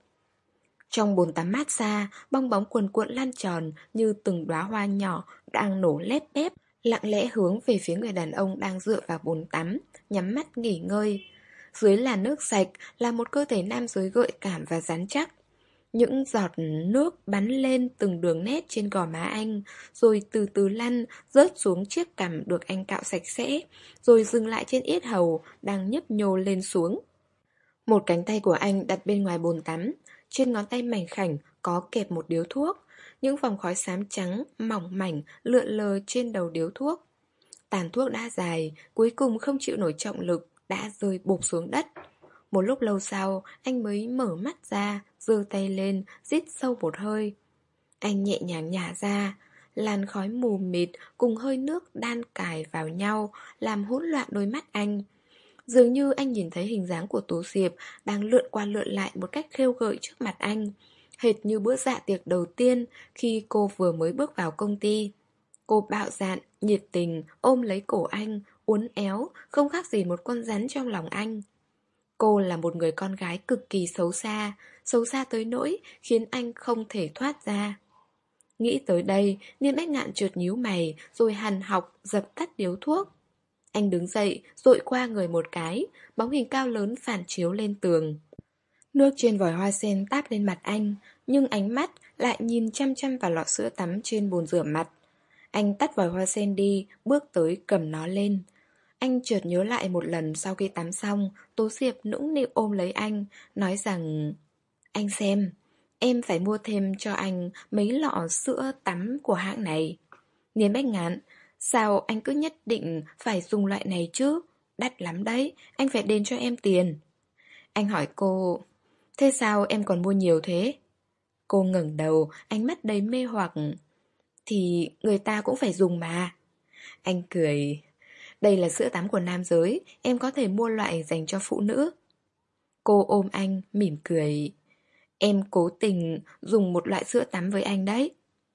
Trong bồn tắm mát xa, bong bóng cuồn cuộn lan tròn như từng đóa hoa nhỏ đang nổ lép bép, lặng lẽ hướng về phía người đàn ông đang dựa vào bồn tắm, nhắm mắt nghỉ ngơi. Dưới làn nước sạch là một cơ thể nam giới gợi cảm và rắn chắc. Những giọt nước bắn lên từng đường nét trên gò má anh, rồi từ từ lăn, rớt xuống chiếc cằm được anh cạo sạch sẽ, rồi dừng lại trên yết hầu, đang nhấp nhô lên xuống. Một cánh tay của anh đặt bên ngoài bồn tắm, trên ngón tay mảnh khảnh có kẹp một điếu thuốc, những vòng khói xám trắng, mỏng mảnh lượn lờ trên đầu điếu thuốc. Tàn thuốc đã dài, cuối cùng không chịu nổi trọng lực, đã rơi bụp xuống đất. Một lúc lâu sau, anh mới mở mắt ra, giơ tay lên, rít sâu một hơi. Anh nhẹ nhàng nhả ra, làn khói mù mịt cùng hơi nước đan cài vào nhau, làm hỗn loạn đôi mắt anh. Dường như anh nhìn thấy hình dáng của Tố Diệp đang lượn qua lượn lại một cách khêu gợi trước mặt anh, hệt như bữa dạ tiệc đầu tiên khi cô vừa mới bước vào công ty. Cô bạo dạn, nhiệt tình, ôm lấy cổ anh, uốn éo, không khác gì một con rắn trong lòng anh. Cô là một người con gái cực kỳ xấu xa, xấu xa tới nỗi khiến anh không thể thoát ra. Nghĩ tới đây, Niên Bách Ngạn chợt nhíu mày, rồi hằn học dập tắt điếu thuốc. Anh đứng dậy, dội qua người một cái, bóng hình cao lớn phản chiếu lên tường. Nước trên vòi hoa sen táp lên mặt anh, nhưng ánh mắt lại nhìn chăm chăm vào lọ sữa tắm trên bồn rửa mặt. Anh tắt vòi hoa sen đi, bước tới cầm nó lên. Anh chợt nhớ lại một lần sau khi tắm xong, Tố Diệp nũng nịu ôm lấy anh, nói rằng: Anh xem, em phải mua thêm cho anh mấy lọ sữa tắm của hãng này. Niên Bách Ngạn, sao anh cứ nhất định phải dùng loại này chứ? Đắt lắm đấy, anh phải đền cho em tiền. Anh hỏi cô: Thế sao em còn mua nhiều thế? Cô ngẩng đầu, ánh mắt đầy mê hoặc. Thì người ta cũng phải dùng mà. Anh cười. Đây là sữa tắm của nam giới, em có thể mua loại dành cho phụ nữ. Cô ôm anh, mỉm cười. Em cố tình dùng một loại sữa tắm với anh đấy.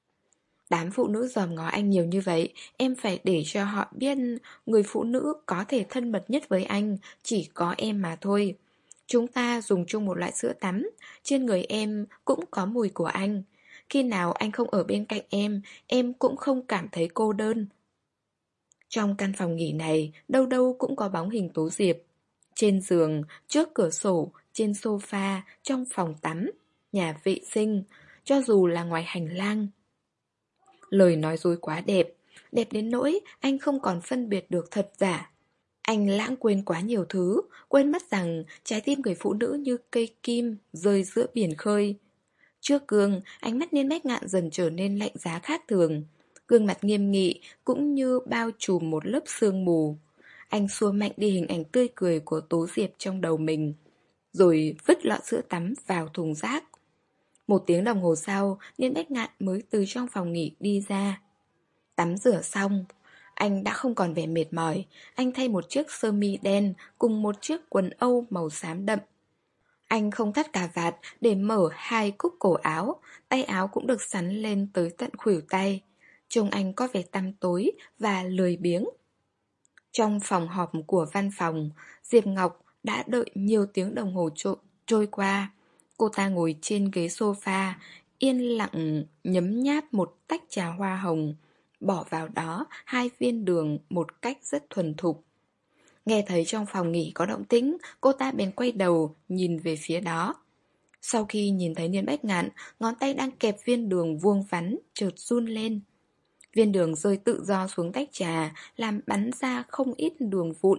Đám phụ nữ dòm ngó anh nhiều như vậy, em phải để cho họ biết người phụ nữ có thể thân mật nhất với anh chỉ có em mà thôi. Chúng ta dùng chung một loại sữa tắm, trên người em cũng có mùi của anh. Khi nào anh không ở bên cạnh em, em cũng không cảm thấy cô đơn. Trong căn phòng nghỉ này, đâu đâu cũng có bóng hình Tố Diệp. Trên giường, trước cửa sổ, trên sofa, trong phòng tắm, nhà vệ sinh, cho dù là ngoài hành lang. Lời nói dối quá đẹp, đẹp đến nỗi anh không còn phân biệt được thật giả. Anh lãng quên quá nhiều thứ, quên mất rằng trái tim người phụ nữ như cây kim rơi giữa biển khơi. Trước gương, ánh mắt Niên Bách Ngạn dần trở nên lạnh giá khác thường. Gương mặt nghiêm nghị cũng như bao trùm một lớp sương mù. Anh xua mạnh đi hình ảnh tươi cười của Tố Diệp trong đầu mình, rồi vứt lọ sữa tắm vào thùng rác. Một tiếng đồng hồ sau, Niên Bách Ngạn mới từ trong phòng nghỉ đi ra. Tắm rửa xong, anh đã không còn vẻ mệt mỏi. Anh thay một chiếc sơ mi đen cùng một chiếc quần âu màu xám đậm. Anh không thắt cà vạt để mở hai cúc cổ áo, tay áo cũng được sắn lên tới tận khuỷu tay. Trông anh có vẻ tăm tối và lười biếng. Trong phòng họp của văn phòng, Diệp Ngọc đã đợi nhiều tiếng đồng hồ trôi, trôi qua. Cô ta ngồi trên ghế sofa, yên lặng nhấm nháp một tách trà hoa hồng, bỏ vào đó hai viên đường một cách rất thuần thục. Nghe thấy trong phòng nghỉ có động tĩnh, cô ta bèn quay đầu nhìn về phía đó. Sau khi nhìn thấy Niên Bách Ngạn, ngón tay đang kẹp viên đường vuông vắn chợt run lên. Viên đường rơi tự do xuống tách trà, làm bắn ra không ít đường vụn.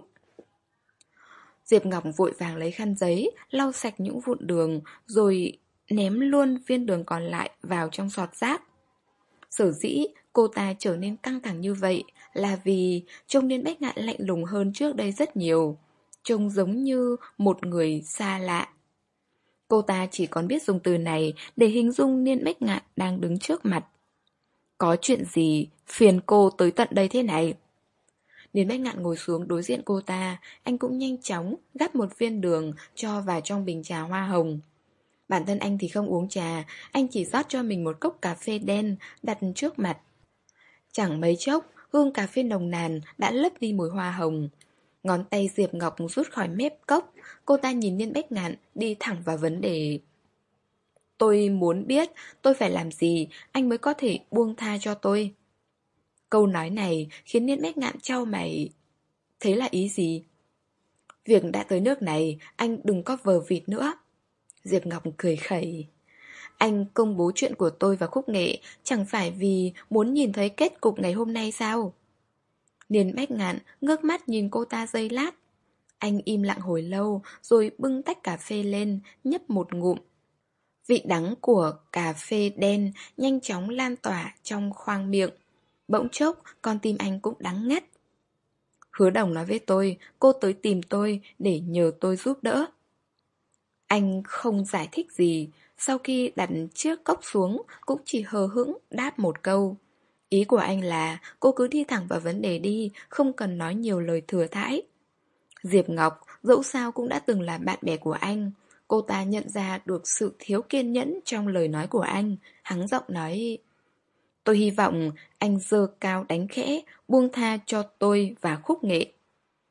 Diệp Ngọc vội vàng lấy khăn giấy, lau sạch những vụn đường, rồi ném luôn viên đường còn lại vào trong giọt rác. Sở dĩ cô ta trở nên căng thẳng như vậy là vì trông Niên Bách Ngạn lạnh lùng hơn trước đây rất nhiều, trông giống như một người xa lạ. Cô ta chỉ còn biết dùng từ này để hình dung Niên Bách Ngạn đang đứng trước mặt. Có chuyện gì phiền cô tới tận đây thế này? Niên Bách Ngạn ngồi xuống đối diện cô ta, anh cũng nhanh chóng gắp một viên đường cho vào trong bình trà hoa hồng. Bản thân anh thì không uống trà, anh chỉ rót cho mình một cốc cà phê đen đặt trước mặt. Chẳng mấy chốc, hương cà phê nồng nàn đã lấp đi mùi hoa hồng. Ngón tay Diệp Ngọc rút khỏi mép cốc, cô ta nhìn Niên Bách Ngạn đi thẳng vào vấn đề. Tôi muốn biết tôi phải làm gì anh mới có thể buông tha cho tôi. Câu nói này khiến Niên Bách Ngạn chau mày. Thế là ý gì? Việc đã tới nước này, anh đừng có vờ vịt nữa. Diệp Ngọc cười khẩy. Anh công bố chuyện của tôi và Khúc Nghệ chẳng phải vì muốn nhìn thấy kết cục ngày hôm nay sao? Niên Bách Ngạn ngước mắt nhìn cô ta giây lát. Anh im lặng hồi lâu rồi bưng tách cà phê lên, nhấp một ngụm. Vị đắng của cà phê đen nhanh chóng lan tỏa trong khoang miệng. Bỗng chốc, con tim anh cũng đắng ngắt. Hứa Đồng nói với tôi, cô tới tìm tôi để nhờ tôi giúp đỡ. Anh không giải thích gì, sau khi đặt chiếc cốc xuống cũng chỉ hờ hững đáp một câu. Ý của anh là cô cứ đi thẳng vào vấn đề đi, không cần nói nhiều lời thừa thãi. Diệp Ngọc dẫu sao cũng đã từng là bạn bè của anh. Cô ta nhận ra được sự thiếu kiên nhẫn trong lời nói của anh, hắng giọng nói: Tôi hy vọng anh giơ cao đánh khẽ, buông tha cho tôi và Khúc Nghệ.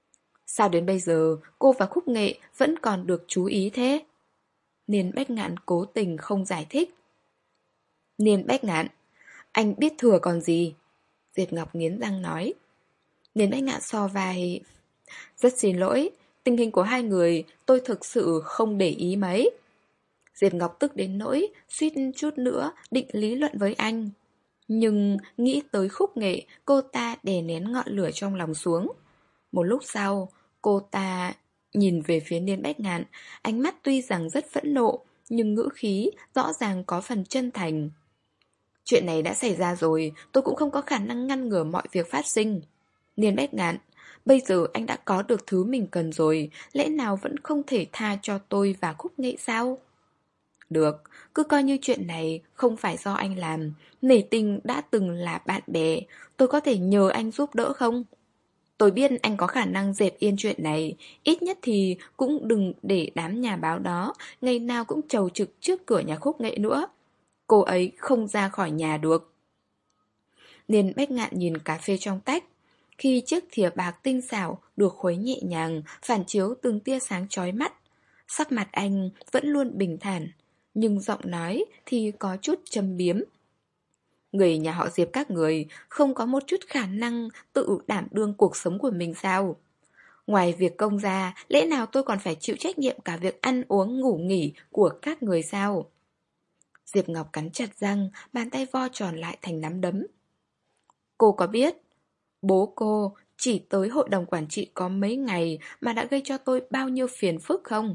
Sao đến bây giờ cô và Khúc Nghệ vẫn còn được chú ý thế? Niên Bách Ngạn cố tình không giải thích. Niên Bách Ngạn, anh biết thừa còn gì? Diệp Ngọc nghiến răng nói. Niên Bách Ngạn so vai. Rất xin lỗi, tình hình của hai người tôi thực sự không để ý mấy. Diệp Ngọc tức đến nỗi suýt chút nữa định lý luận với anh. Nhưng nghĩ tới Khúc Nghệ, cô ta đè nén ngọn lửa trong lòng xuống. Một lúc sau, cô ta nhìn về phía Niên Bách Ngạn, ánh mắt tuy rằng rất phẫn nộ, nhưng ngữ khí rõ ràng có phần chân thành. Chuyện này đã xảy ra rồi, tôi cũng không có khả năng ngăn ngừa mọi việc phát sinh. Niên Bách Ngạn, bây giờ anh đã có được thứ mình cần rồi, lẽ nào vẫn không thể tha cho tôi và Khúc Nghệ sao? Được, cứ coi như chuyện này không phải do anh làm. Nể tình đã từng là bạn bè, tôi có thể nhờ anh giúp đỡ không? Tôi biết anh có khả năng dẹp yên chuyện này, ít nhất thì cũng đừng để đám nhà báo đó ngày nào cũng chầu trực trước cửa nhà Khúc Nghệ nữa. Cô ấy không ra khỏi nhà được. Niên Bách Ngạn nhìn cà phê trong tách. Khi chiếc thìa bạc tinh xảo được khuấy nhẹ nhàng, phản chiếu từng tia sáng chói mắt. Sắc mặt anh vẫn luôn bình thản, nhưng giọng nói thì có chút châm biếm. Người nhà họ Diệp các người không có một chút khả năng tự đảm đương cuộc sống của mình sao? Ngoài việc công ra, lẽ nào tôi còn phải chịu trách nhiệm cả việc ăn uống ngủ nghỉ của các người sao? Diệp Ngọc cắn chặt răng, bàn tay vo tròn lại thành nắm đấm. Cô có biết, bố cô chỉ tới hội đồng quản trị có mấy ngày mà đã gây cho tôi bao nhiêu phiền phức không?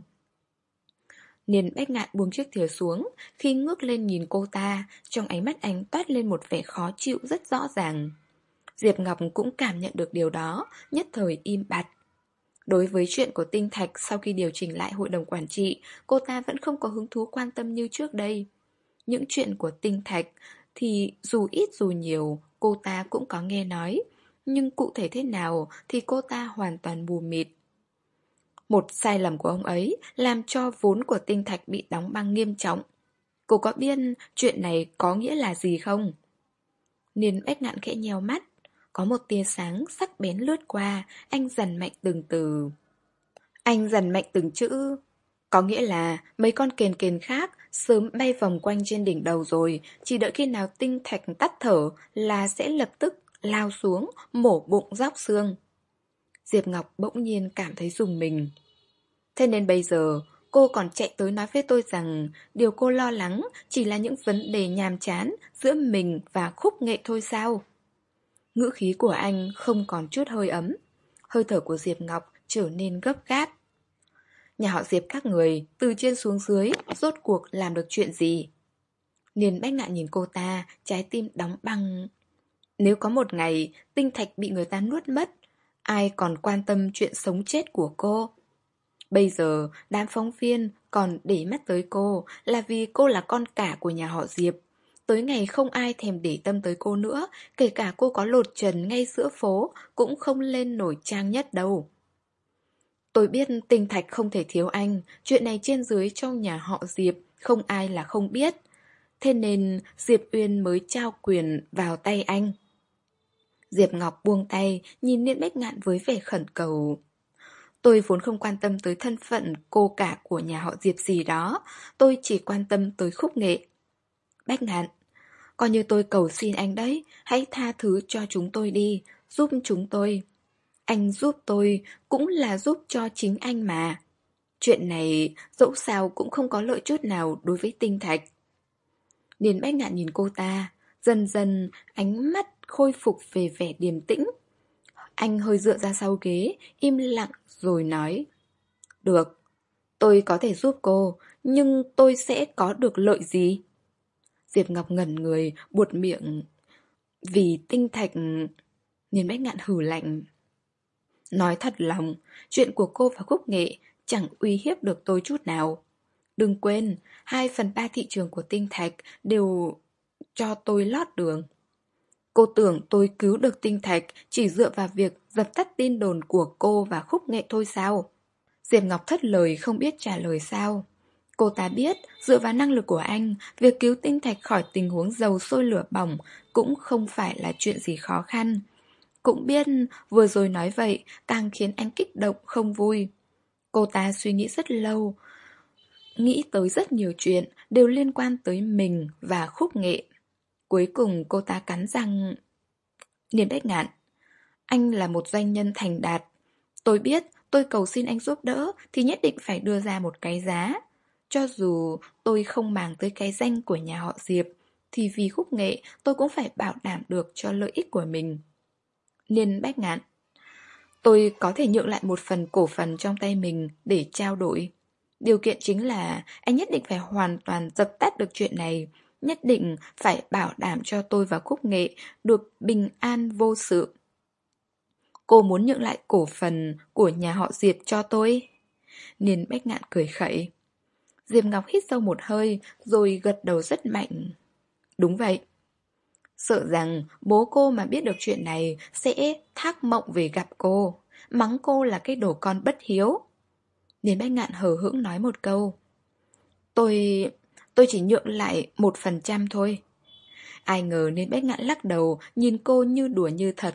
Niên Bách Ngạn buông chiếc thìa xuống, khi ngước lên nhìn cô ta, trong ánh mắt anh toát lên một vẻ khó chịu rất rõ ràng. Diệp Ngọc cũng cảm nhận được điều đó, nhất thời im bặt. Đối với chuyện của Tinh Thạch sau khi điều chỉnh lại hội đồng quản trị, cô ta vẫn không có hứng thú quan tâm như trước đây. Những chuyện của Tinh Thạch thì dù ít dù nhiều, cô ta cũng có nghe nói. Nhưng cụ thể thế nào thì cô ta hoàn toàn mù mịt. Một sai lầm của ông ấy làm cho vốn của Tinh Thạch bị đóng băng nghiêm trọng. Cô có biết chuyện này có nghĩa là gì không? Niên Bách Ngạn khẽ nheo mắt. Có một tia sáng sắc bén lướt qua, anh dằn mạnh từng từ. Anh dằn mạnh từng chữ. Có nghĩa là mấy con kền kền khác sớm bay vòng quanh trên đỉnh đầu rồi, chỉ đợi khi nào Tinh Thạch tắt thở là sẽ lập tức lao xuống, mổ bụng róc xương. Diệp Ngọc bỗng nhiên cảm thấy rùng mình. Thế nên bây giờ cô còn chạy tới nói với tôi rằng điều cô lo lắng chỉ là những vấn đề nhàm chán giữa mình và Khúc Nghệ thôi sao? Ngữ khí của anh không còn chút hơi ấm. Hơi thở của Diệp Ngọc trở nên gấp gáp. Nhà họ Diệp các người từ trên xuống dưới rốt cuộc làm được chuyện gì? Niên Bách Ngạn nhìn cô ta, trái tim đóng băng. Nếu có một ngày Tinh Thạch bị người ta nuốt mất, ai còn quan tâm chuyện sống chết của cô? Bây giờ đám phóng viên còn để mắt tới cô là vì cô là con cả của nhà họ Diệp. Tới ngày không ai thèm để tâm tới cô nữa, kể cả cô có lột trần ngay giữa phố cũng không lên nổi trang nhất đâu. Tôi biết Tinh Thạch không thể thiếu anh, chuyện này trên dưới trong nhà họ Diệp không ai là không biết. Thế nên Diệp Uyên mới trao quyền vào tay anh. Diệp Ngọc buông tay, nhìn Niên Bách Ngạn với vẻ khẩn cầu. Tôi vốn không quan tâm tới thân phận cô cả của nhà họ Diệp gì đó, tôi chỉ quan tâm tới Khúc Nghệ. Bách Ngạn, coi như tôi cầu xin anh đấy, hãy tha thứ cho chúng tôi đi, giúp chúng tôi. Anh giúp tôi cũng là giúp cho chính anh mà. Chuyện này dẫu sao cũng không có lợi chút nào đối với Tinh Thạch. Niên Bách Ngạn nhìn cô ta, dần dần ánh mắt khôi phục về vẻ điềm tĩnh. Anh hơi dựa ra sau ghế, im lặng rồi nói. Được, tôi có thể giúp cô, nhưng tôi sẽ có được lợi gì? Diệp Ngọc ngẩn người, buột miệng. Vì Tinh Thạch... Niên Bách Ngạn hừ lạnh. Nói thật lòng, chuyện của cô và Khúc Nghệ chẳng uy hiếp được tôi chút nào. Đừng quên, hai phần ba thị trường của Tinh Thạch đều cho tôi lót đường. Cô tưởng tôi cứu được Tinh Thạch chỉ dựa vào việc dập tắt tin đồn của cô và Khúc Nghệ thôi sao? Diệp Ngọc thất lời không biết trả lời sao. Cô ta biết, dựa vào năng lực của anh, việc cứu Tinh Thạch khỏi tình huống dầu sôi lửa bỏng cũng không phải là chuyện gì khó khăn. Cũng biết vừa rồi nói vậy càng khiến anh kích động không vui. Cô ta suy nghĩ rất lâu, nghĩ tới rất nhiều chuyện đều liên quan tới mình và Khúc Nghệ. Cuối cùng cô ta cắn răng. Niên Bách Ngạn, anh là một doanh nhân thành đạt. Tôi biết tôi cầu xin anh giúp đỡ thì nhất định phải đưa ra một cái giá. Cho dù tôi không màng tới cái danh của nhà họ Diệp, thì vì Khúc Nghệ tôi cũng phải bảo đảm được cho lợi ích của mình. Niên Bách Ngạn, tôi có thể nhượng lại một phần cổ phần trong tay mình để trao đổi. Điều kiện chính là anh nhất định phải hoàn toàn dập tắt được chuyện này. Nhất định phải bảo đảm cho tôi và Khúc Nghệ được bình an vô sự. Cô muốn nhượng lại cổ phần của nhà họ Diệp cho tôi? Niên Bách Ngạn cười khẩy. Diệp Ngọc hít sâu một hơi rồi gật đầu rất mạnh. Đúng vậy. Sợ rằng bố cô mà biết được chuyện này sẽ thác mộng về gặp cô, mắng cô là cái đồ con bất hiếu. Niên Bách Ngạn hờ hững nói một câu. Tôi... tôi chỉ nhượng lại một phần trăm thôi. Ai ngờ Niên Bách Ngạn lắc đầu, nhìn cô như đùa như thật.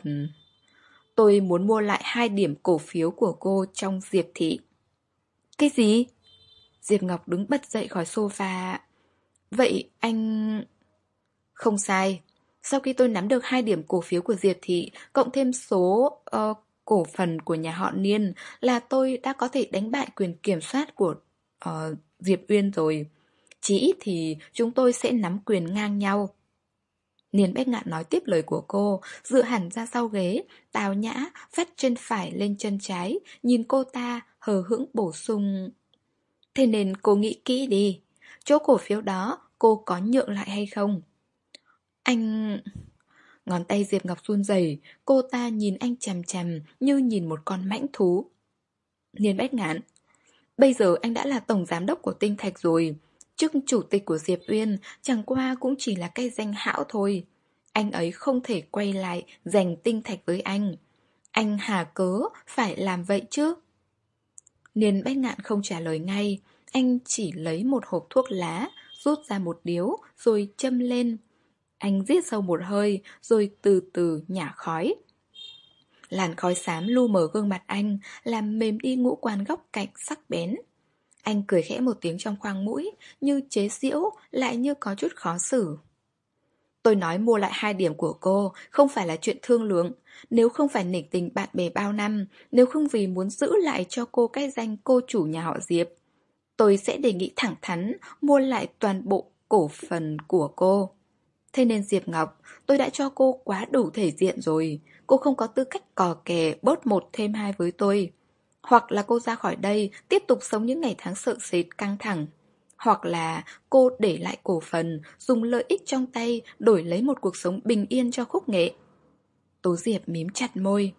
Tôi muốn mua lại hai điểm cổ phiếu của cô trong Diệp Thị. Cái gì? Diệp Ngọc đứng bật dậy khỏi sofa. Vậy anh... Không sai. Sau khi tôi nắm được hai điểm cổ phiếu của Diệp Thị, cộng thêm số uh, cổ phần của nhà họ Niên, là tôi đã có thể đánh bại quyền kiểm soát của uh, Diệp Uyên rồi. Chỉ ít thì chúng tôi sẽ nắm quyền ngang nhau. Niên Bách Ngạn nói tiếp lời của cô, dựa hẳn ra sau ghế, tào nhã, vắt chân phải lên chân trái, nhìn cô ta, hờ hững bổ sung. Thế nên cô nghĩ kỹ đi, chỗ cổ phiếu đó cô có nhượng lại hay không? Anh... Ngón tay Diệp Ngọc run rẩy, cô ta nhìn anh chằm chằm như nhìn một con mãnh thú. Niên Bách Ngạn, bây giờ anh đã là tổng giám đốc của Tinh Thạch rồi. Chức chủ tịch của Diệp Uyên chẳng qua cũng chỉ là cái danh hão thôi. Anh ấy không thể quay lại giành Tinh Thạch với anh. Anh hà cớ phải làm vậy chứ? Niên Bách Ngạn không trả lời ngay. Anh chỉ lấy một hộp thuốc lá, rút ra một điếu rồi châm lên. Anh rít sâu một hơi rồi từ từ nhả khói. Làn khói xám lu mờ gương mặt anh, làm mềm đi ngũ quan góc cạnh sắc bén. Anh cười khẽ một tiếng trong khoang mũi, như chế giễu, lại như có chút khó xử. Tôi nói mua lại hai điểm của cô, không phải là chuyện thương lượng. Nếu không phải nể tình bạn bè bao năm, nếu không vì muốn giữ lại cho cô cái danh cô chủ nhà họ Diệp, tôi sẽ đề nghị thẳng thắn mua lại toàn bộ cổ phần của cô. Thế nên Diệp Ngọc, tôi đã cho cô quá đủ thể diện rồi. Cô không có tư cách cò kè bớt một thêm hai với tôi. Hoặc là cô ra khỏi đây, tiếp tục sống những ngày tháng sợ sệt căng thẳng. Hoặc là cô để lại cổ phần, dùng lợi ích trong tay đổi lấy một cuộc sống bình yên cho Khúc Nghệ. Tố Diệp mím chặt môi.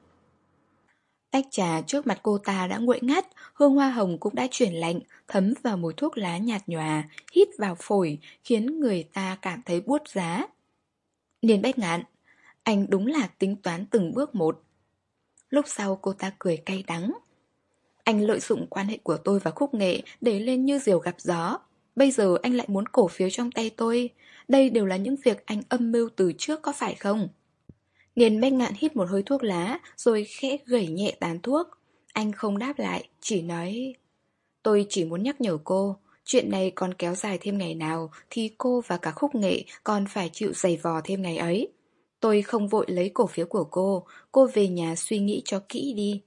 Tách trà trước mặt cô ta đã nguội ngắt, hương hoa hồng cũng đã chuyển lạnh, thấm vào mùi thuốc lá nhạt nhòa, hít vào phổi, khiến người ta cảm thấy buốt giá. Niên Bách Ngạn, anh đúng là tính toán từng bước một. Lúc sau cô ta cười cay đắng. Anh lợi dụng quan hệ của tôi và Khúc Nghệ để lên như diều gặp gió. Bây giờ anh lại muốn cổ phiếu trong tay tôi. Đây đều là những việc anh âm mưu từ trước có phải không? Niên Bách Ngạn hít một hơi thuốc lá rồi khẽ gẩy nhẹ tán thuốc. Anh không đáp lại, chỉ nói: Tôi chỉ muốn nhắc nhở cô, chuyện này còn kéo dài thêm ngày nào thì cô và cả Khúc Nghệ còn phải chịu giày vò thêm ngày ấy. Tôi không vội lấy cổ phiếu của cô, cô về nhà suy nghĩ cho kỹ đi.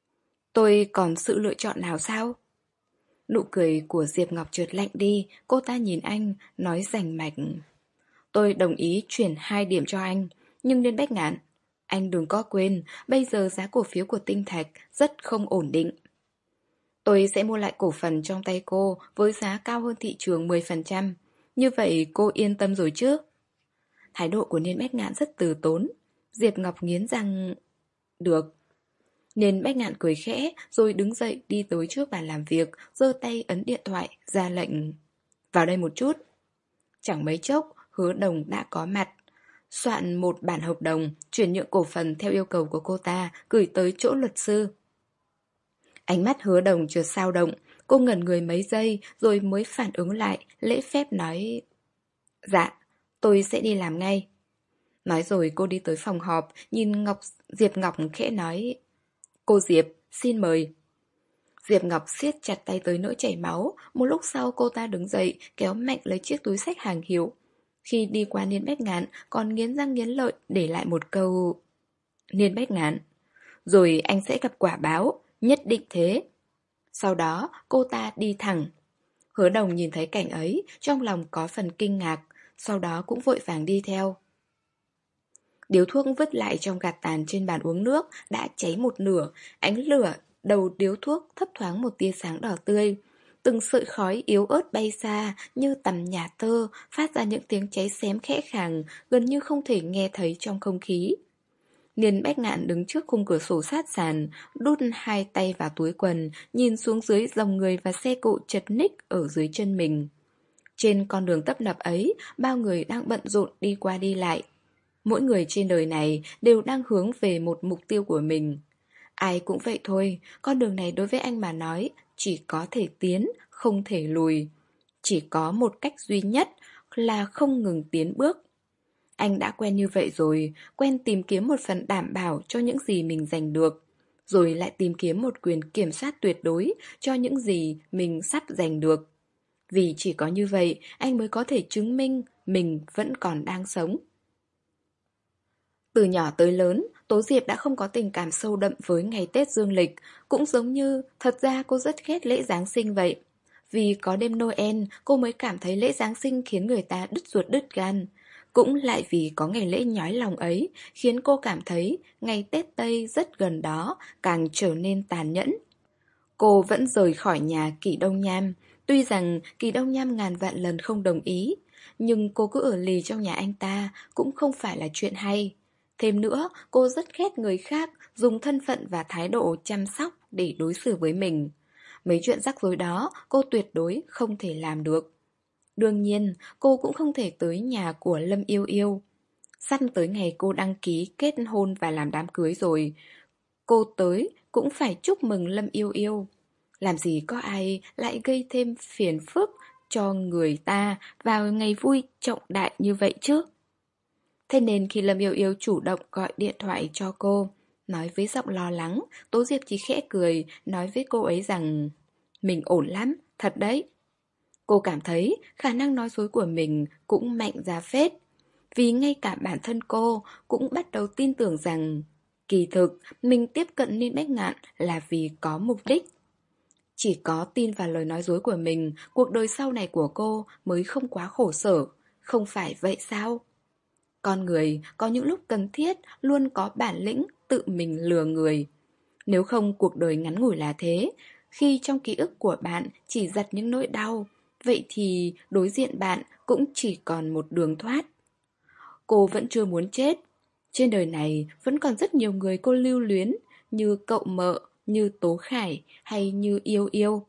Tôi còn sự lựa chọn nào sao? Nụ cười của Diệp Ngọc trượt lạnh đi, cô ta nhìn anh, nói rành mạch. Tôi đồng ý chuyển hai điểm cho anh, nhưng Niên Bách Ngạn, anh đừng có quên, bây giờ giá cổ phiếu của Tinh Thạch rất không ổn định. Tôi sẽ mua lại cổ phần trong tay cô với giá cao hơn thị trường mười phần trăm. Như vậy cô yên tâm rồi chứ? Thái độ của Niên Bách Ngạn rất từ tốn. Diệp Ngọc nghiến răng. Được. Niên Bách Ngạn cười khẽ rồi đứng dậy đi tới trước bàn làm việc, giơ tay ấn điện thoại, ra lệnh. Vào đây một chút. Chẳng mấy chốc, Hứa Đồng đã có mặt. Soạn một bản hợp đồng, chuyển nhượng cổ phần theo yêu cầu của cô ta, gửi tới chỗ luật sư. Ánh mắt Hứa Đồng chợt sao động, cô ngẩn người mấy giây rồi mới phản ứng lại, lễ phép nói: Dạ, tôi sẽ đi làm ngay. Nói rồi cô đi tới phòng họp, nhìn Ngọc Diệp Ngọc khẽ nói: Cô Diệp, xin mời. Diệp Ngọc siết chặt tay tới nỗi chảy máu. Một lúc sau cô ta đứng dậy, kéo mạnh lấy chiếc túi xách hàng hiệu. Khi đi qua Niên Bách Ngạn, còn nghiến răng nghiến lợi để lại một câu: Niên Bách Ngạn, rồi anh sẽ gặp quả báo, nhất định thế. Sau đó cô ta đi thẳng. Hứa Đồng nhìn thấy cảnh ấy, trong lòng có phần kinh ngạc, sau đó cũng vội vàng đi theo. Điếu thuốc vứt lại trong gạt tàn trên bàn uống nước đã cháy một nửa, ánh lửa đầu điếu thuốc thấp thoáng một tia sáng đỏ tươi. Từng sợi khói yếu ớt bay xa như tầm nhà tơ, phát ra những tiếng cháy xém khẽ khàng, gần như không thể nghe thấy trong không khí. Niên Bách Ngạn đứng trước khung cửa sổ sát sàn, đút hai tay vào túi quần, nhìn xuống dưới dòng người và xe cộ chật ních ở dưới chân mình. Trên con đường tấp nập ấy, bao người đang bận rộn đi qua đi lại. Mỗi người trên đời này đều đang hướng về một mục tiêu của mình. Ai cũng vậy thôi, con đường này đối với anh mà nói chỉ có thể tiến, không thể lùi. Chỉ có một cách duy nhất là không ngừng tiến bước. Anh đã quen như vậy rồi, quen tìm kiếm một phần đảm bảo cho những gì mình giành được, rồi lại tìm kiếm một quyền kiểm soát tuyệt đối cho những gì mình sắp giành được. Vì chỉ có như vậy, anh mới có thể chứng minh mình vẫn còn đang sống. Từ nhỏ tới lớn, Tố Diệp đã không có tình cảm sâu đậm với ngày Tết dương lịch, cũng giống như thật ra cô rất ghét lễ Giáng sinh vậy. Vì có đêm Noel, cô mới cảm thấy lễ Giáng sinh khiến người ta đứt ruột đứt gan. Cũng lại vì có ngày lễ nhói lòng ấy, khiến cô cảm thấy ngày Tết Tây rất gần đó, càng trở nên tàn nhẫn. Cô vẫn rời khỏi nhà Kỷ Đông Nham, tuy rằng Kỷ Đông Nham ngàn vạn lần không đồng ý, nhưng cô cứ ở lì trong nhà anh ta cũng không phải là chuyện hay. Thêm nữa, cô rất ghét người khác dùng thân phận và thái độ chăm sóc để đối xử với mình. Mấy chuyện rắc rối đó cô tuyệt đối không thể làm được. Đương nhiên, cô cũng không thể tới nhà của Lâm Yêu Yêu. Sắp tới ngày cô đăng ký kết hôn và làm đám cưới rồi. Cô tới cũng phải chúc mừng Lâm Yêu Yêu. Làm gì có ai lại gây thêm phiền phức cho người ta vào ngày vui trọng đại như vậy chứ? Thế nên khi Lâm Yêu Yêu chủ động gọi điện thoại cho cô, nói với giọng lo lắng, Tố Diệp chỉ khẽ cười, nói với cô ấy rằng mình ổn lắm, thật đấy. Cô cảm thấy khả năng nói dối của mình cũng mạnh ra phết, vì ngay cả bản thân cô cũng bắt đầu tin tưởng rằng kỳ thực mình tiếp cận Ninh Bách Ngạn là vì có mục đích. Chỉ có tin vào lời nói dối của mình, cuộc đời sau này của cô mới không quá khổ sở, không phải vậy sao? Con người có những lúc cần thiết luôn có bản lĩnh tự mình lừa người. Nếu không cuộc đời ngắn ngủi là thế, khi trong ký ức của bạn chỉ giật những nỗi đau, vậy thì đối diện bạn cũng chỉ còn một đường thoát. Cô vẫn chưa muốn chết. Trên đời này vẫn còn rất nhiều người cô lưu luyến, như cậu mợ, như Tố Khải hay như Yêu Yêu.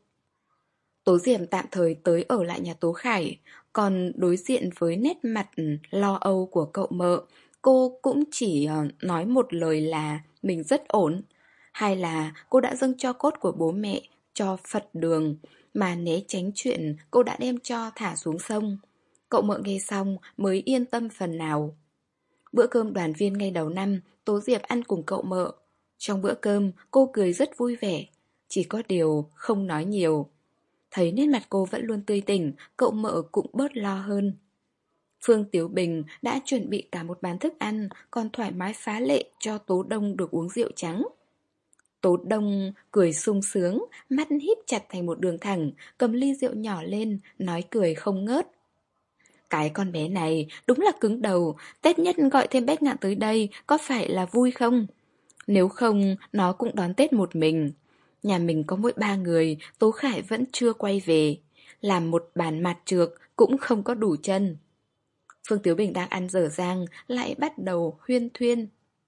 Tố Diệp tạm thời tới ở lại nhà Tố Khải, còn đối diện với nét mặt lo âu của cậu mợ, cô cũng chỉ nói một lời là mình rất ổn. Hay là cô đã dâng tro cốt của bố mẹ cho Phật đường, mà né tránh chuyện cô đã đem cho thả xuống sông. Cậu mợ nghe xong mới yên tâm phần nào. Bữa cơm đoàn viên ngay đầu năm, Tố Diệp ăn cùng cậu mợ. Trong bữa cơm, cô cười rất vui vẻ, chỉ có điều không nói nhiều. Thấy nét mặt cô vẫn luôn tươi tỉnh, cậu mợ cũng bớt lo hơn. Phương Tiếu Bình đã chuẩn bị cả một bàn thức ăn, còn thoải mái phá lệ cho Tố Đông được uống rượu trắng. Tố Đông cười sung sướng, mắt híp chặt thành một đường thẳng, cầm ly rượu nhỏ lên, nói cười không ngớt. Cái con bé này đúng là cứng đầu, Tết nhất gọi thêm Bách Ngạn tới đây có phải là vui không? Nếu không, nó cũng đón Tết một mình. Nhà mình có mỗi ba người, Tố Khải vẫn chưa quay về. Làm một bàn mặt trược cũng không có đủ chân. Phương Tiếu Bình đang ăn dở dang, lại bắt đầu huyên thuyên.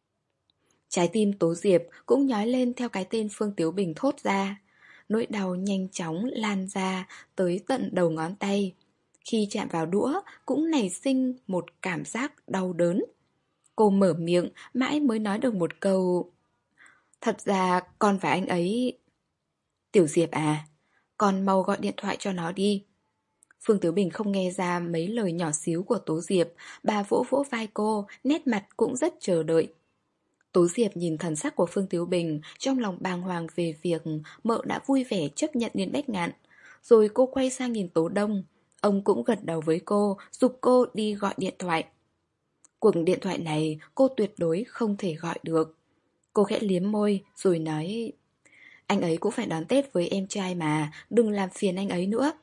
Trái tim Tố Diệp cũng nhói lên theo cái tên Phương Tiếu Bình thốt ra. Nỗi đau nhanh chóng lan ra tới tận đầu ngón tay. Khi chạm vào đũa cũng nảy sinh một cảm giác đau đớn. Cô mở miệng mãi mới nói được một câu. Thật ra con và anh ấy... Tiểu Diệp à, con mau gọi điện thoại cho nó đi. Phương Tiểu Bình không nghe ra mấy lời nhỏ xíu của Tố Diệp, bà vỗ vỗ vai cô, nét mặt cũng rất chờ đợi. Tố Diệp nhìn thần sắc của Phương Tiểu Bình, trong lòng bàng hoàng về việc mợ đã vui vẻ chấp nhận Niên Bách Ngạn. Rồi cô quay sang nhìn Tố Đông, ông cũng gật đầu với cô, giục cô đi gọi điện thoại. Cuộc điện thoại này cô tuyệt đối không thể gọi được. Cô khẽ liếm môi rồi nói: anh ấy cũng phải đón Tết với em trai mà, đừng làm phiền anh ấy nữa.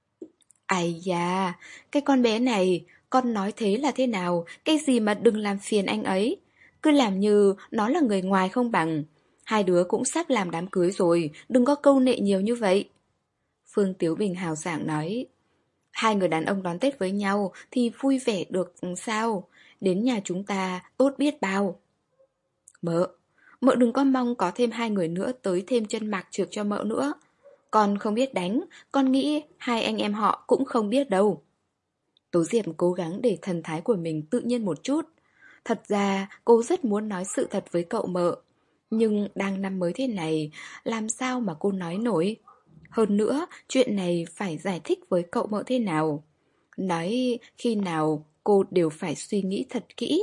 Ai da, cái con bé này, con nói thế là thế nào, cái gì mà đừng làm phiền anh ấy. Cứ làm như nó là người ngoài không bằng. Hai đứa cũng sắp làm đám cưới rồi, đừng có câu nệ nhiều như vậy. Phương Tiếu Bình hào sảng nói: hai người đàn ông đón Tết với nhau thì vui vẻ được sao? Đến nhà chúng ta tốt biết bao. Mợ, mợ đừng có mong có thêm hai người nữa tới thêm chân mạc trược cho mợ nữa. Con không biết đánh, con nghĩ hai anh em họ cũng không biết đâu. Tố Diệp cố gắng để thần thái của mình tự nhiên một chút. Thật ra cô rất muốn nói sự thật với cậu mợ. Nhưng đang năm mới thế này, làm sao mà cô nói nổi? Hơn nữa, chuyện này phải giải thích với cậu mợ thế nào? Nói khi nào cô đều phải suy nghĩ thật kỹ.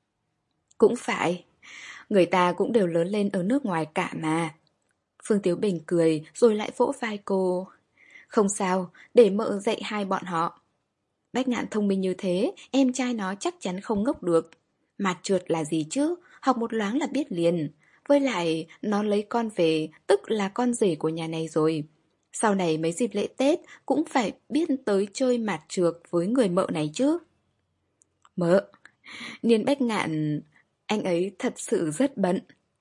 Cũng phải, người ta cũng đều lớn lên ở nước ngoài cả mà. Phương Tiếu Bình cười rồi lại vỗ vai cô. Không sao, để mợ dạy hai bọn họ. Bách Ngạn thông minh như thế, em trai nó chắc chắn không ngốc được. Mạt trượt là gì chứ, học một loáng là biết liền. Với lại, nó lấy con về, tức là con rể của nhà này rồi. Sau này mấy dịp lễ Tết cũng phải biết tới chơi mạt trượt với người mợ này chứ. Mợ, Niên Bách Ngạn, anh ấy thật sự rất bận.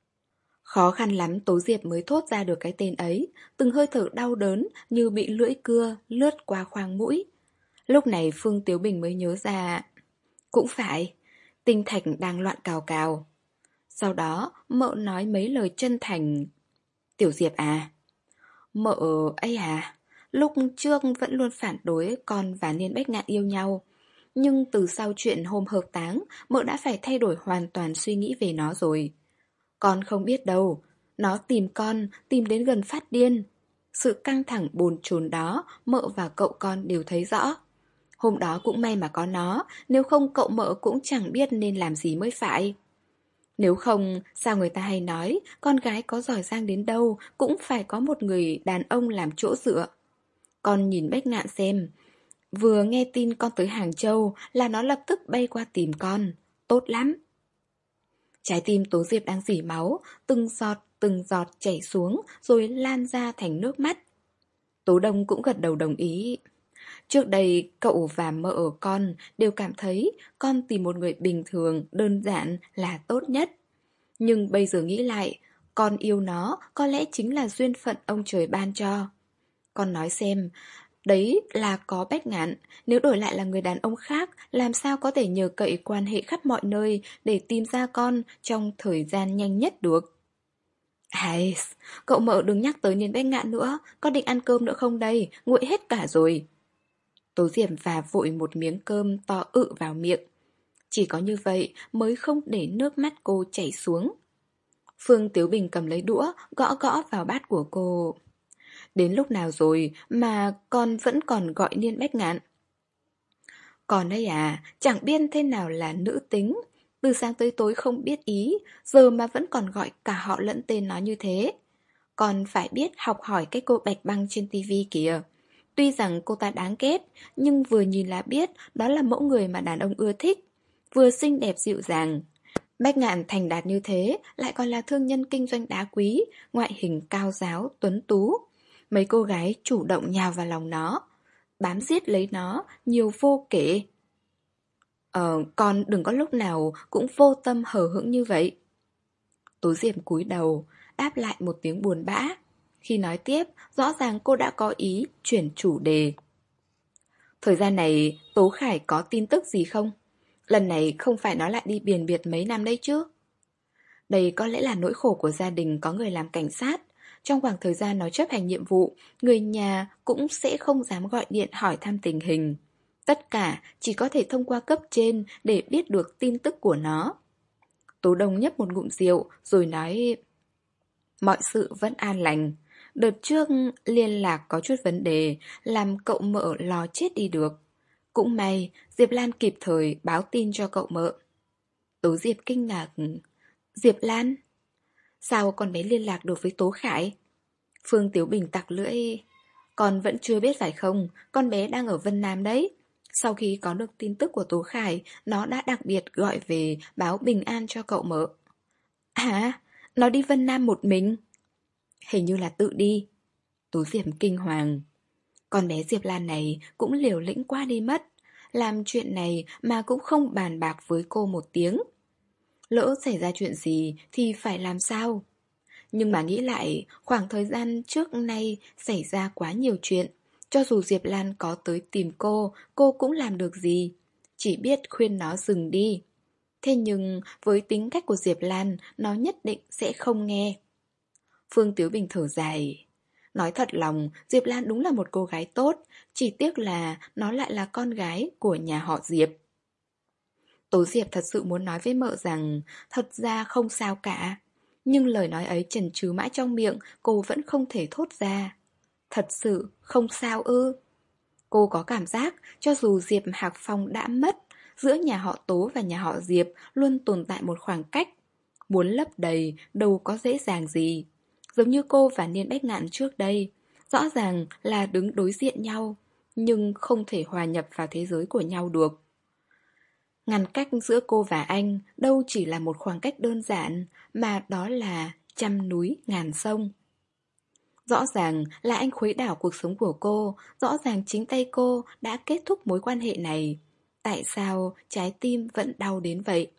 Khó khăn lắm Tố Diệp mới thốt ra được cái tên ấy, từng hơi thở đau đớn như bị lưỡi cưa lướt qua khoang mũi. Lúc này Phương Tiếu Bình mới nhớ ra. Cũng phải, tinh thạch đang loạn cào cào. Sau đó mợ nói mấy lời chân thành. Tiểu Diệp à, mợ ấy à, lúc trước vẫn luôn phản đối con và Niên Bách Ngạn yêu nhau. Nhưng từ sau chuyện hôm hợp táng, mợ đã phải thay đổi hoàn toàn suy nghĩ về nó rồi. Con không biết đâu, nó tìm con, tìm đến gần phát điên. Sự căng thẳng bồn chồn đó, mợ và cậu con đều thấy rõ. Hôm đó cũng may mà có nó, nếu không cậu mợ cũng chẳng biết nên làm gì mới phải. Nếu không, sao người ta hay nói, con gái có giỏi giang đến đâu cũng phải có một người đàn ông làm chỗ dựa. Con nhìn Bách Ngạn xem, vừa nghe tin con tới Hàng Châu là nó lập tức bay qua tìm con. Tốt lắm. Trái tim Tố Diệp đang rỉ máu, từng giọt từng giọt chảy xuống rồi lan ra thành nước mắt. Tố Đông cũng gật đầu đồng ý. Trước đây cậu và mợ con đều cảm thấy con tìm một người bình thường, đơn giản là tốt nhất. Nhưng bây giờ nghĩ lại, con yêu nó có lẽ chính là duyên phận ông trời ban cho. Con nói xem, đấy là có Bách Ngạn, nếu đổi lại là người đàn ông khác, làm sao có thể nhờ cậy quan hệ khắp mọi nơi để tìm ra con trong thời gian nhanh nhất được. Ai, cậu mợ đừng nhắc tới Niên Bách Ngạn nữa, có định ăn cơm nữa không đây, nguội hết cả rồi. Tố Diệp và vội một miếng cơm to ự vào miệng. Chỉ có như vậy mới không để nước mắt cô chảy xuống. Phương Tiếu Bình cầm lấy đũa, gõ gõ vào bát của cô. Đến lúc nào rồi mà con vẫn còn gọi Niên Bách Ngạn? Còn đây à, chẳng biết thế nào là nữ tính. Từ sáng tới tối không biết ý, giờ mà vẫn còn gọi cả họ lẫn tên nó như thế. Con phải biết học hỏi cái cô Bạch Băng trên tivi kìa. Tuy rằng cô ta đáng ghét, nhưng vừa nhìn là biết đó là mẫu người mà đàn ông ưa thích. Vừa xinh đẹp dịu dàng. Bách Ngạn thành đạt như thế, lại còn là thương nhân kinh doanh đá quý, ngoại hình cao giáo, tuấn tú. Mấy cô gái chủ động nhào vào lòng nó, bám giết lấy nó, nhiều vô kể. Ờ, con đừng có lúc nào cũng vô tâm hờ hững như vậy. Tố Diệp cúi đầu, đáp lại một tiếng buồn bã. Khi nói tiếp, rõ ràng cô đã có ý chuyển chủ đề. Thời gian này, Tố Khải có tin tức gì không? Lần này không phải nó lại đi biền biệt mấy năm đấy chứ? Đây có lẽ là nỗi khổ của gia đình có người làm cảnh sát. Trong khoảng thời gian nó chấp hành nhiệm vụ, người nhà cũng sẽ không dám gọi điện hỏi thăm tình hình. Tất cả chỉ có thể thông qua cấp trên để biết được tin tức của nó. Tố Đông nhấp một ngụm rượu rồi nói: mọi sự vẫn an lành. Đợt trước liên lạc có chút vấn đề, làm cậu mợ lo chết đi được. Cũng may, Diệp Lan kịp thời báo tin cho cậu mợ. Tố Diệp kinh ngạc. Diệp Lan? Sao con bé liên lạc được với Tố Khải? Phương Tiếu Bình tặc lưỡi. Con vẫn chưa biết phải không, con bé đang ở Vân Nam đấy. Sau khi có được tin tức của Tố Khải, nó đã đặc biệt gọi về báo bình an cho cậu mợ. À, nó đi Vân Nam một mình? Hình như là tự đi. Tố Diệp kinh hoàng. Con bé Diệp Lan này cũng liều lĩnh quá đi mất. Làm chuyện này mà cũng không bàn bạc với cô một tiếng. Lỡ xảy ra chuyện gì thì phải làm sao? Nhưng mà nghĩ lại, khoảng thời gian trước nay xảy ra quá nhiều chuyện. Cho dù Diệp Lan có tới tìm cô, cô cũng làm được gì. Chỉ biết khuyên nó dừng đi. Thế nhưng với tính cách của Diệp Lan, nó nhất định sẽ không nghe. Phương Tiếu Bình thở dài. Nói thật lòng, Diệp Lan đúng là một cô gái tốt, chỉ tiếc là nó lại là con gái của nhà họ Diệp. Tố Diệp thật sự muốn nói với mợ rằng thật ra không sao cả. Nhưng lời nói ấy chần chừ mãi trong miệng, cô vẫn không thể thốt ra. Thật sự không sao ư? Cô có cảm giác cho dù Diệp Hạc Phong đã mất, giữa nhà họ Tố và nhà họ Diệp luôn tồn tại một khoảng cách. Muốn lấp đầy đâu có dễ dàng gì. Giống như cô và Niên Bách Ngạn trước đây, rõ ràng là đứng đối diện nhau, nhưng không thể hòa nhập vào thế giới của nhau được. Ngăn cách giữa cô và anh đâu chỉ là một khoảng cách đơn giản, mà đó là trăm núi ngàn sông. Rõ ràng là anh khuấy đảo cuộc sống của cô, rõ ràng chính tay cô đã kết thúc mối quan hệ này. Tại sao trái tim vẫn đau đến vậy?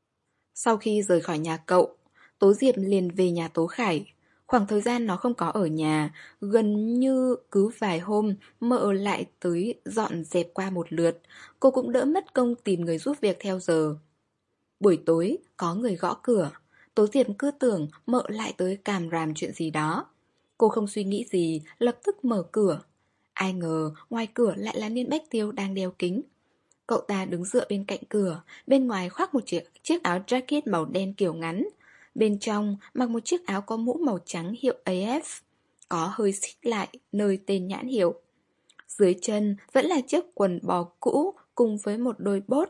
Sau khi rời khỏi nhà cậu, Tố Diệp liền về nhà Tố Khải. Khoảng thời gian nó không có ở nhà, gần như cứ vài hôm mợ lại tới dọn dẹp qua một lượt. Cô cũng đỡ mất công tìm người giúp việc theo giờ. Buổi tối có người gõ cửa. Tố Diệp cứ tưởng mợ lại tới càm ràm chuyện gì đó. Cô không suy nghĩ gì, lập tức mở cửa. Ai ngờ ngoài cửa lại là Niên Bách Tiêu đang đeo kính. Cậu ta đứng dựa bên cạnh cửa, bên ngoài khoác một chiếc, chiếc áo jacket màu đen kiểu ngắn. Bên trong mặc một chiếc áo có mũ màu trắng hiệu a ép, có hơi xích lại nơi tên nhãn hiệu. Dưới chân vẫn là chiếc quần bò cũ cùng với một đôi bốt.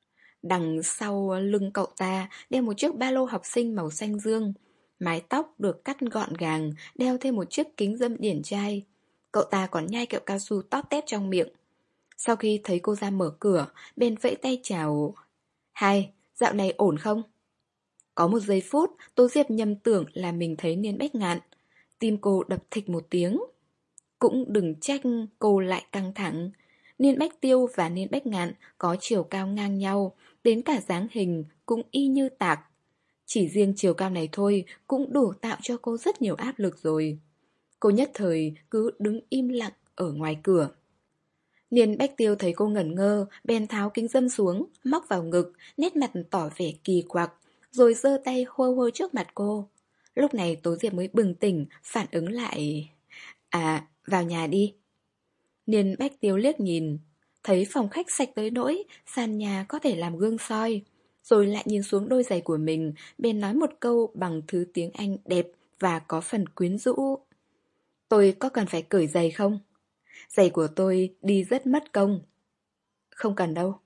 Đằng sau lưng cậu ta đeo một chiếc ba lô học sinh màu xanh dương. Mái tóc được cắt gọn gàng, đeo thêm một chiếc kính râm điển trai. Cậu ta còn nhai kẹo cao su tóp tép trong miệng. Sau khi thấy cô ra mở cửa, bên vẫy tay chào. Hai, dạo này ổn không? Có một giây phút, Tố Diệp nhầm tưởng là mình thấy Niên Bách Ngạn. Tim cô đập thịch một tiếng. Cũng đừng trách cô lại căng thẳng. Niên Bách Tiêu và Niên Bách Ngạn có chiều cao ngang nhau, đến cả dáng hình cũng y như tạc. Chỉ riêng chiều cao này thôi cũng đủ tạo cho cô rất nhiều áp lực rồi. Cô nhất thời cứ đứng im lặng ở ngoài cửa. Niên Bách Tiêu thấy cô ngẩn ngơ, bèn tháo kính râm xuống, móc vào ngực, nét mặt tỏ vẻ kỳ quặc, rồi giơ tay hô hô trước mặt cô. Lúc này Tố Diệp mới bừng tỉnh, phản ứng lại. À, vào nhà đi. Niên Bách Tiêu liếc nhìn, thấy phòng khách sạch tới nỗi, sàn nhà có thể làm gương soi. Rồi lại nhìn xuống đôi giày của mình, bèn nói một câu bằng thứ tiếng Anh đẹp và có phần quyến rũ. Tôi có cần phải cởi giày không? Giày của tôi đi rất mất công. Không cần đâu.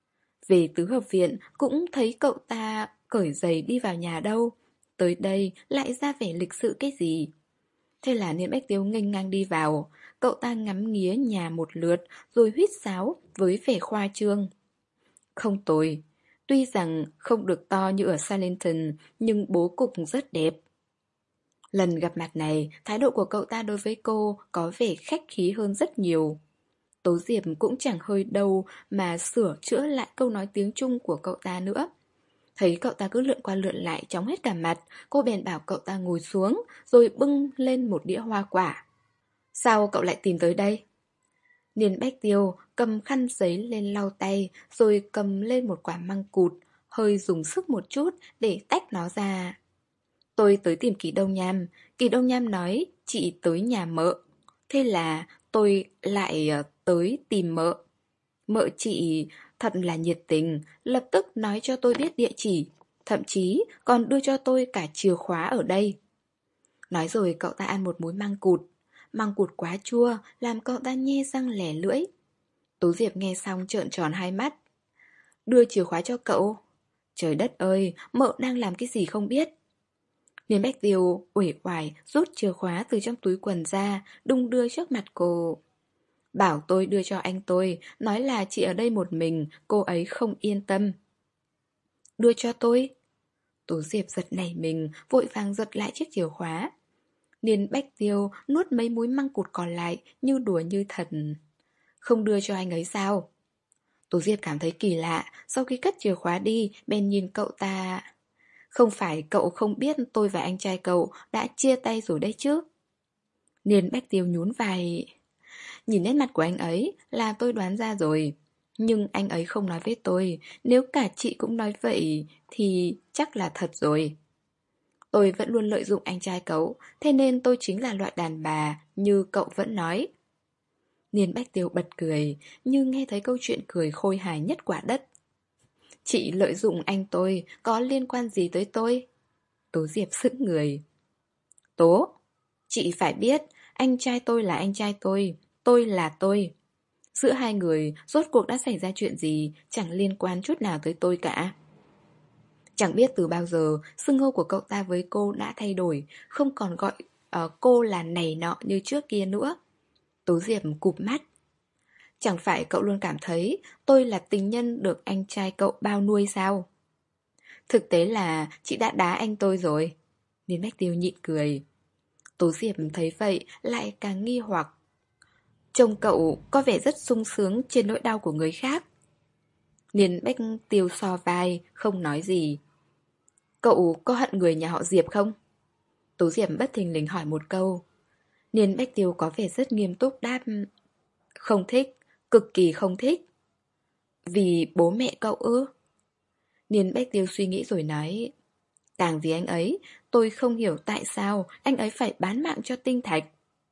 Về tứ hợp viện cũng thấy cậu ta cởi giày đi vào nhà đâu. Tới đây lại ra vẻ lịch sự cái gì? Thế là Niên Bách Tiêu nghênh ngang đi vào. Cậu ta ngắm nghía nhà một lượt rồi huýt sáo với vẻ khoa trương. Không tồi. Tuy rằng không được to như ở Salington, nhưng bố cục rất đẹp. Lần gặp mặt này, thái độ của cậu ta đối với cô có vẻ khách khí hơn rất nhiều. Tố Diệp cũng chẳng hơi đâu mà sửa chữa lại câu nói tiếng Trung của cậu ta nữa. Thấy cậu ta cứ lượn qua lượn lại chóng hết cả mặt, cô bèn bảo cậu ta ngồi xuống, rồi bưng lên một đĩa hoa quả. Sao cậu lại tìm tới đây? Niên Bách Tiêu cầm khăn giấy lên lau tay, rồi cầm lên một quả măng cụt, hơi dùng sức một chút để tách nó ra. Tôi tới tìm Kỳ Đông Nham. Kỳ Đông Nham nói chị tới nhà mợ. Thế là tôi lại tới tìm mợ. Mợ chị thật là nhiệt tình, lập tức nói cho tôi biết địa chỉ, thậm chí còn đưa cho tôi cả chìa khóa ở đây. Nói rồi cậu ta ăn một múi măng cụt. Măng cụt quá chua, làm cậu ta nhe răng lẻ lưỡi. Tố Diệp nghe xong trợn tròn hai mắt. Đưa chìa khóa cho cậu. Trời đất ơi, mợ đang làm cái gì không biết. Liên Bách Tiêu uể oải rút chìa khóa từ trong túi quần ra, đung đưa trước mặt cô. Bảo tôi đưa cho anh tôi, nói là chị ở đây một mình, cô ấy không yên tâm. Đưa cho tôi. Tố Diệp giật nảy mình, vội vàng giật lại chiếc chìa khóa. Liên Bách Tiêu nuốt mấy múi măng cụt còn lại, như đùa như thật. Không đưa cho anh ấy sao? Tố Diệp cảm thấy kỳ lạ, sau khi cất chìa khóa đi, bèn nhìn cậu ta. Không phải cậu không biết tôi và anh trai cậu đã chia tay rồi đấy chứ? Liên Bách Tiêu nhún vai. Nhìn nét mặt của anh ấy là tôi đoán ra rồi. Nhưng anh ấy không nói với tôi, nếu cả chị cũng nói vậy thì chắc là thật rồi. Tôi vẫn luôn lợi dụng anh trai cậu, thế nên tôi chính là loại đàn bà như cậu vẫn nói. Liên Bách Tiêu bật cười, như nghe thấy câu chuyện cười khôi hài nhất quả đất. Chị lợi dụng anh tôi, có liên quan gì tới tôi? Tố Diệp sững người. Tố, chị phải biết, anh trai tôi là anh trai tôi, tôi là tôi. Giữa hai người, rốt cuộc đã xảy ra chuyện gì, chẳng liên quan chút nào tới tôi cả. Chẳng biết từ bao giờ, xưng hô của cậu ta với cô đã thay đổi, không còn gọi uh, cô là này nọ như trước kia nữa. Tố Diệp cụp mắt. Chẳng phải cậu luôn cảm thấy tôi là tình nhân được anh trai cậu bao nuôi sao? Thực tế là chị đã đá anh tôi rồi. Liên Bách Tiêu nhịn cười. Tố Diệp thấy vậy lại càng nghi hoặc. Trông cậu có vẻ rất sung sướng trên nỗi đau của người khác. Liên Bách Tiêu so vai, không nói gì. Cậu có hận người nhà họ Diệp không? Tố Diệp bất thình lình hỏi một câu. Liên Bách Tiêu có vẻ rất nghiêm túc đáp. Không thích, cực kỳ không thích. Vì bố mẹ cậu ư? Liên Bách Tiêu suy nghĩ rồi nói. Càng vì anh ấy, tôi không hiểu tại sao anh ấy phải bán mạng cho Tinh Thạch.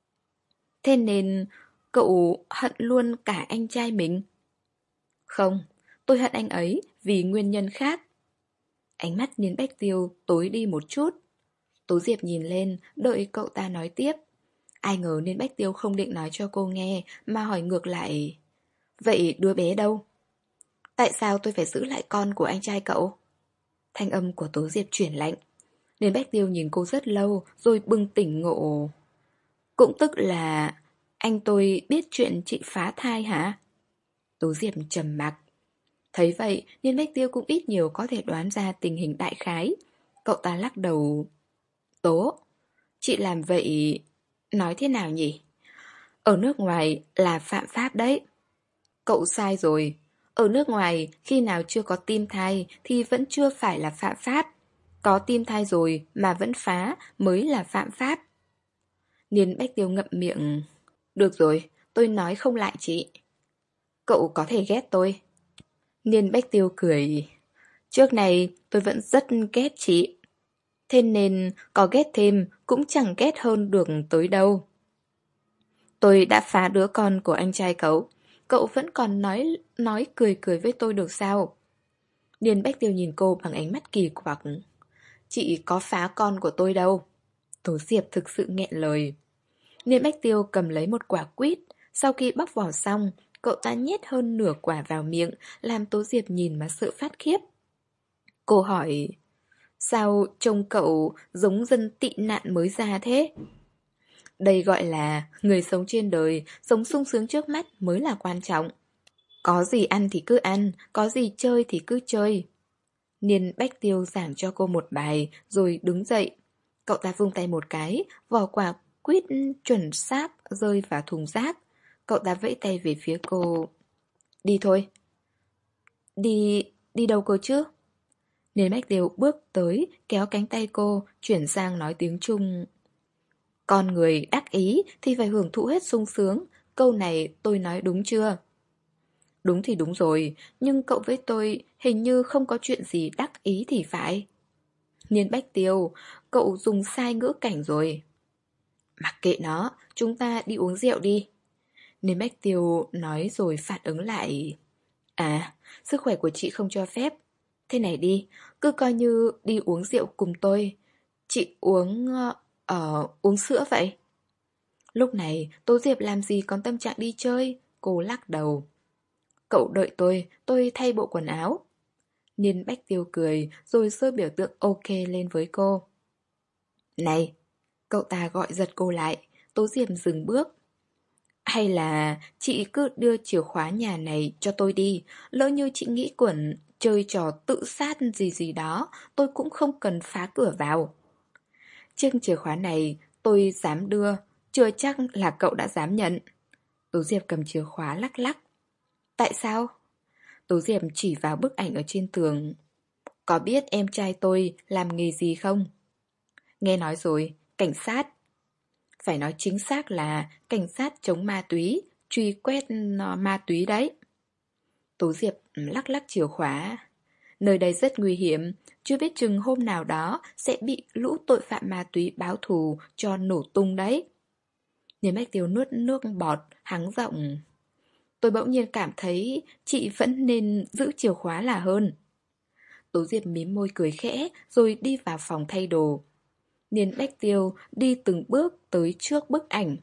Thế nên cậu hận luôn cả anh trai mình? Không, tôi hận anh ấy vì nguyên nhân khác. Ánh mắt Liên Bách Tiêu tối đi một chút. Tố Diệp nhìn lên, đợi cậu ta nói tiếp. Ai ngờ Liên Bách Tiêu không định nói cho cô nghe, mà hỏi ngược lại. Vậy đứa bé đâu? Tại sao tôi phải giữ lại con của anh trai cậu? Thanh âm của Tố Diệp chuyển lạnh. Liên Bách Tiêu nhìn cô rất lâu, rồi bừng tỉnh ngộ. Cũng tức là anh tôi biết chuyện chị phá thai hả? Tố Diệp trầm mặc. Thấy vậy, Liên Bách Tiêu cũng ít nhiều có thể đoán ra tình hình đại khái. Cậu ta lắc đầu. Tố, chị làm vậy... Nói thế nào nhỉ? Ở nước ngoài là phạm pháp đấy. Cậu sai rồi. Ở nước ngoài, khi nào chưa có tim thai thì vẫn chưa phải là phạm pháp. Có tim thai rồi mà vẫn phá mới là phạm pháp. Liên Bách Tiêu ngậm miệng. Được rồi, tôi nói không lại chị. Cậu có thể ghét tôi. Liên Bách Tiêu cười. Trước này tôi vẫn rất ghét chị. Thế nên có ghét thêm cũng chẳng ghét hơn được tới đâu. Tôi đã phá đứa con của anh trai cậu. Cậu vẫn còn nói nói cười cười với tôi được sao? Liên Bách Tiêu nhìn cô bằng ánh mắt kỳ quặc. Chị có phá con của tôi đâu. Tố Diệp thực sự nghẹn lời. Liên Bách Tiêu cầm lấy một quả quýt. Sau khi bóc vỏ xong, cậu ta nhét hơn nửa quả vào miệng, làm Tố Diệp nhìn mà sợ phát khiếp. Cô hỏi, sao trông cậu giống dân tị nạn mới ra thế? Đây gọi là người sống trên đời, sống sung sướng trước mắt mới là quan trọng. Có gì ăn thì cứ ăn, có gì chơi thì cứ chơi. Liên Bách Tiêu giảng cho cô một bài, rồi đứng dậy. Cậu ta vung tay một cái, vỏ quả quýt chuẩn xác rơi vào thùng rác. Cậu ta vẫy tay về phía cô. Đi thôi. Đi... đi đâu cơ chứ? Liên Bách Tiêu bước tới, kéo cánh tay cô, chuyển sang nói tiếng Trung. Con người đắc ý thì phải hưởng thụ hết sung sướng. Câu này tôi nói đúng chưa? Đúng thì đúng rồi, nhưng cậu với tôi hình như không có chuyện gì đắc ý thì phải. Liên Bách Tiêu, cậu dùng sai ngữ cảnh rồi. Mặc kệ nó, chúng ta đi uống rượu đi. Liên Bách Tiêu nói rồi phản ứng lại. À, sức khỏe của chị không cho phép. Thế này đi, cứ coi như đi uống rượu cùng tôi. Chị uống... Ờ, uống sữa vậy. Lúc này Tố Diệp làm gì còn tâm trạng đi chơi. Cô lắc đầu. Cậu đợi tôi, tôi thay bộ quần áo. Niên Bách Tiêu cười rồi giơ biểu tượng ok lên với cô. Này, cậu ta gọi giật cô lại. Tố Diệp dừng bước. Hay là chị cứ đưa chìa khóa nhà này cho tôi đi. Lỡ như chị nghĩ quẩn chơi trò tự sát gì gì đó, tôi cũng không cần phá cửa vào. Chiếc chìa khóa này tôi dám đưa, chưa chắc là cậu đã dám nhận. Tố Diệp cầm chìa khóa lắc lắc. Tại sao? Tố Diệp chỉ vào bức ảnh ở trên tường. Có biết em trai tôi làm nghề gì không? Nghe nói rồi, cảnh sát. Phải nói chính xác là cảnh sát chống ma túy, truy quét ờ, ma túy đấy. Tố Diệp lắc lắc chìa khóa. Nơi đây rất nguy hiểm, chưa biết chừng hôm nào đó sẽ bị lũ tội phạm ma túy báo thù cho nổ tung đấy. Niên Bách Tiêu nuốt nước bọt, hắng giọng. Tôi bỗng nhiên cảm thấy chị vẫn nên giữ chìa khóa là hơn. Tố Diệp mím môi cười khẽ rồi đi vào phòng thay đồ. Niên Bách Tiêu đi từng bước tới trước bức ảnh.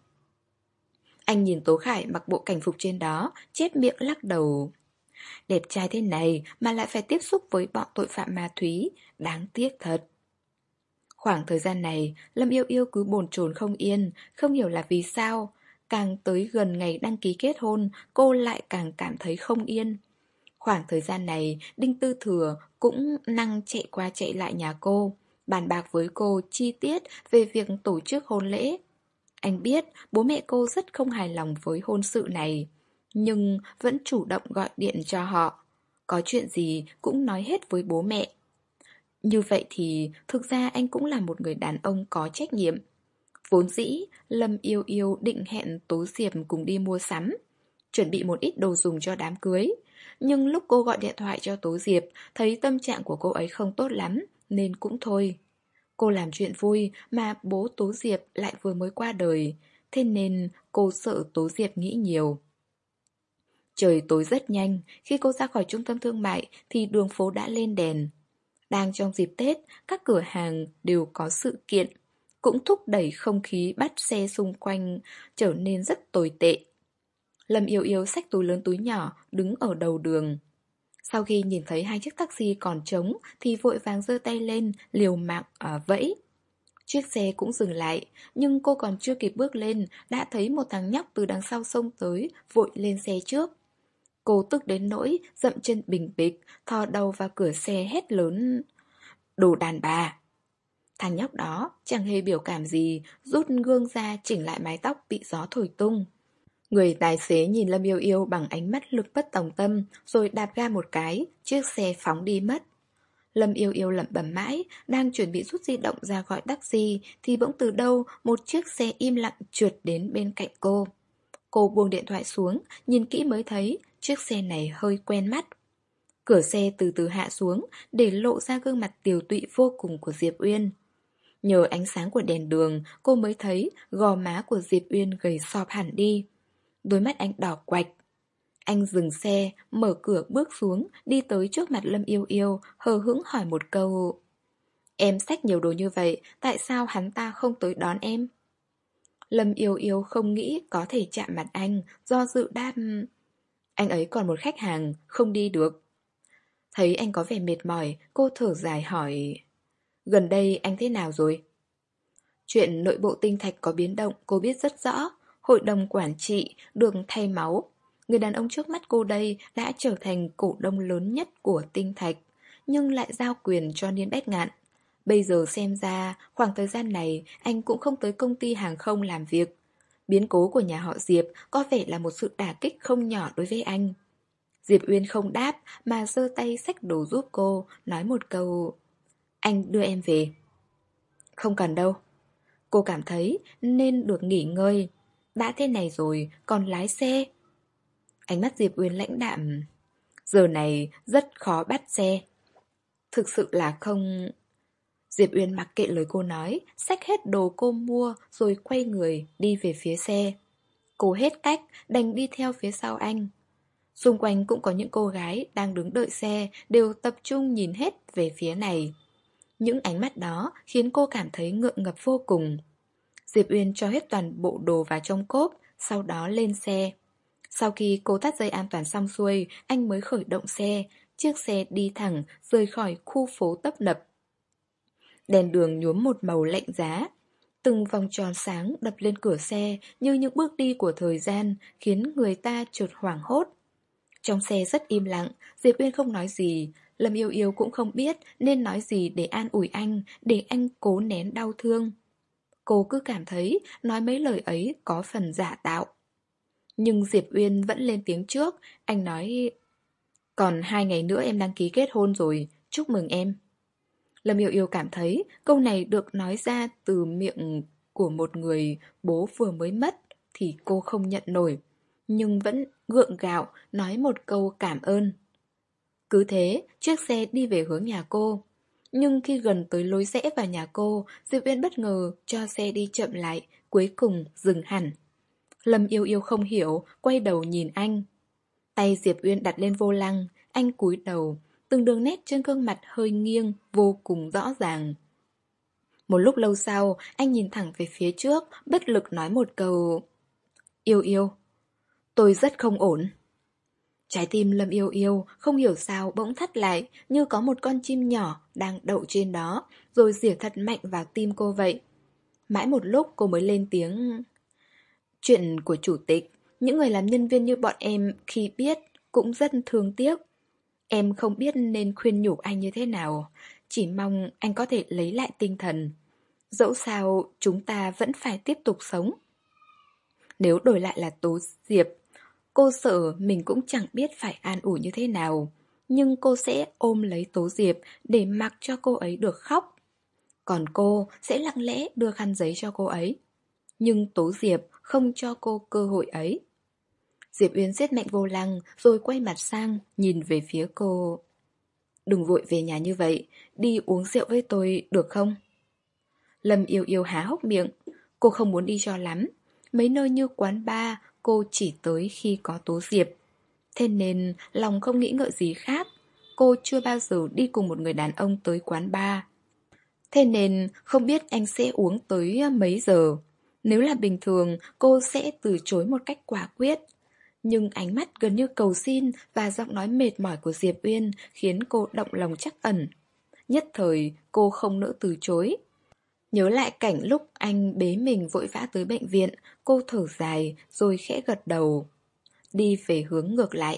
Anh nhìn Tố Khải mặc bộ cảnh phục trên đó, chép miệng lắc đầu. Đẹp trai thế này mà lại phải tiếp xúc với bọn tội phạm ma túy, đáng tiếc thật. Khoảng thời gian này, Lâm Yêu Yêu cứ bồn chồn không yên, không hiểu là vì sao. Càng tới gần ngày đăng ký kết hôn, cô lại càng cảm thấy không yên. Khoảng thời gian này, Đinh Tư Thừa cũng năng chạy qua chạy lại nhà cô, bàn bạc với cô chi tiết về việc tổ chức hôn lễ. Anh biết bố mẹ cô rất không hài lòng với hôn sự này, nhưng vẫn chủ động gọi điện cho họ. Có chuyện gì cũng nói hết với bố mẹ. Như vậy thì thực ra anh cũng là một người đàn ông có trách nhiệm. Vốn dĩ, Lâm Yêu Yêu định hẹn Tố Diệp cùng đi mua sắm, chuẩn bị một ít đồ dùng cho đám cưới. Nhưng lúc cô gọi điện thoại cho Tố Diệp, thấy tâm trạng của cô ấy không tốt lắm, nên cũng thôi. Cô làm chuyện vui mà bố Tố Diệp lại vừa mới qua đời, thế nên cô sợ Tố Diệp nghĩ nhiều. Trời tối rất nhanh, khi cô ra khỏi trung tâm thương mại thì đường phố đã lên đèn. Đang trong dịp Tết, các cửa hàng đều có sự kiện, cũng thúc đẩy không khí bắt xe xung quanh trở nên rất tồi tệ. Lâm Yêu Yêu xách túi lớn túi nhỏ, đứng ở đầu đường. Sau khi nhìn thấy hai chiếc taxi còn trống thì vội vàng giơ tay lên, liều mạng ở vẫy. Chiếc xe cũng dừng lại, nhưng cô còn chưa kịp bước lên, đã thấy một thằng nhóc từ đằng sau xông tới, vội lên xe trước. Cô tức đến nỗi, dậm chân bình bịch, thò đầu vào cửa xe hét lớn. Đồ đàn bà! Thằng nhóc đó chẳng hề biểu cảm gì, rút gương ra chỉnh lại mái tóc bị gió thổi tung. Người tài xế nhìn Lâm Yêu Yêu bằng ánh mắt lực bất tòng tâm, rồi đạp ga một cái, chiếc xe phóng đi mất. Lâm Yêu Yêu lẩm bẩm mãi, đang chuẩn bị rút di động ra gọi taxi, thì bỗng từ đâu một chiếc xe im lặng trượt đến bên cạnh cô. Cô buông điện thoại xuống, nhìn kỹ mới thấy chiếc xe này hơi quen mắt. Cửa xe từ từ hạ xuống, để lộ ra gương mặt tiều tụy vô cùng của Diệp Uyên. Nhờ ánh sáng của đèn đường, cô mới thấy gò má của Diệp Uyên gầy sọp hẳn đi. Đôi mắt anh đỏ quạch. Anh dừng xe, mở cửa bước xuống, đi tới trước mặt Lâm Yêu Yêu, hờ hững hỏi một câu. Em xách nhiều đồ như vậy, tại sao hắn ta không tới đón em? Lâm Yêu Yêu không nghĩ có thể chạm mặt anh, do dự đáp. Anh ấy còn một khách hàng, không đi được. Thấy anh có vẻ mệt mỏi, cô thở dài hỏi. Gần đây anh thế nào rồi? Chuyện nội bộ Tinh Thạch có biến động cô biết rất rõ. Hội đồng quản trị được thay máu. Người đàn ông trước mắt cô đây đã trở thành cổ đông lớn nhất của Tinh Thạch, nhưng lại giao quyền cho Niên Bách Ngạn. Bây giờ xem ra, khoảng thời gian này anh cũng không tới công ty hàng không làm việc. Biến cố của nhà họ Diệp có vẻ là một sự đả kích không nhỏ đối với anh. Diệp Uyên không đáp mà giơ tay xách đồ giúp cô, nói một câu. Anh đưa em về. Không cần đâu. Cô cảm thấy nên được nghỉ ngơi. Đã thế này rồi, còn lái xe. Ánh mắt Diệp Uyên lãnh đạm. Giờ này rất khó bắt xe. Thực sự là không... Diệp Uyên mặc kệ lời cô nói, xách hết đồ cô mua rồi quay người đi về phía xe. Cô hết cách, đành đi theo phía sau anh. Xung quanh cũng có những cô gái đang đứng đợi xe, đều tập trung nhìn hết về phía này. Những ánh mắt đó khiến cô cảm thấy ngượng ngập vô cùng. Diệp Uyên cho hết toàn bộ đồ vào trong cốp, sau đó lên xe. Sau khi cô thắt dây an toàn xong xuôi, anh mới khởi động xe. Chiếc xe đi thẳng, rời khỏi khu phố tấp nập. Đèn đường nhuốm một màu lạnh giá. Từng vòng tròn sáng đập lên cửa xe như những bước đi của thời gian, khiến người ta chợt hoảng hốt. Trong xe rất im lặng, Diệp Uyên không nói gì. Lâm Yêu Yêu cũng không biết nên nói gì để an ủi anh, để anh cố nén đau thương. Cô cứ cảm thấy nói mấy lời ấy có phần giả tạo. Nhưng Diệp Uyên vẫn lên tiếng trước. Anh nói: còn hai ngày nữa em đăng ký kết hôn rồi, chúc mừng em. Lâm Yêu Yêu cảm thấy câu này được nói ra từ miệng của một người bố vừa mới mất thì cô không nhận nổi, nhưng vẫn gượng gạo nói một câu cảm ơn. Cứ thế, chiếc xe đi về hướng nhà cô. Nhưng khi gần tới lối rẽ vào nhà cô, Diệp Uyên bất ngờ cho xe đi chậm lại, cuối cùng dừng hẳn. Lâm Yêu Yêu không hiểu, quay đầu nhìn anh. Tay Diệp Uyên đặt lên vô lăng, anh cúi đầu, từng đường nét trên gương mặt hơi nghiêng, vô cùng rõ ràng. Một lúc lâu sau, anh nhìn thẳng về phía trước, bất lực nói một câu: Yêu Yêu, tôi rất không ổn. Trái tim Lâm Yêu Yêu không hiểu sao bỗng thắt lại, như có một con chim nhỏ đang đậu trên đó, rồi rỉa thật mạnh vào tim cô vậy. Mãi một lúc cô mới lên tiếng: chuyện của chủ tịch, những người làm nhân viên như bọn em khi biết cũng rất thương tiếc. Em không biết nên khuyên nhủ anh như thế nào, chỉ mong anh có thể lấy lại tinh thần. Dẫu sao chúng ta vẫn phải tiếp tục sống. Nếu đổi lại là Tố Diệp, cô sợ mình cũng chẳng biết phải an ủi như thế nào, nhưng cô sẽ ôm lấy Tố Diệp để mặc cho cô ấy được khóc. Còn cô sẽ lặng lẽ đưa khăn giấy cho cô ấy. Nhưng Tố Diệp không cho cô cơ hội ấy. Diệp Uyên siết mạnh vô lăng rồi quay mặt sang, nhìn về phía cô. Đừng vội về nhà như vậy, đi uống rượu với tôi được không? Lâm Yêu Yêu há hốc miệng. Cô không muốn đi cho lắm. Mấy nơi như quán bar cô chỉ tới khi có Tố Diệp. Thế nên lòng không nghĩ ngợi gì khác. Cô chưa bao giờ đi cùng một người đàn ông tới quán bar. Thế nên không biết anh sẽ uống tới mấy giờ. Nếu là bình thường, cô sẽ từ chối một cách quả quyết. Nhưng ánh mắt gần như cầu xin và giọng nói mệt mỏi của Diệp Uyên khiến cô động lòng trắc ẩn. Nhất thời, cô không nỡ từ chối. Nhớ lại cảnh lúc anh bế mình vội vã tới bệnh viện, cô thở dài rồi khẽ gật đầu. Đi về hướng ngược lại.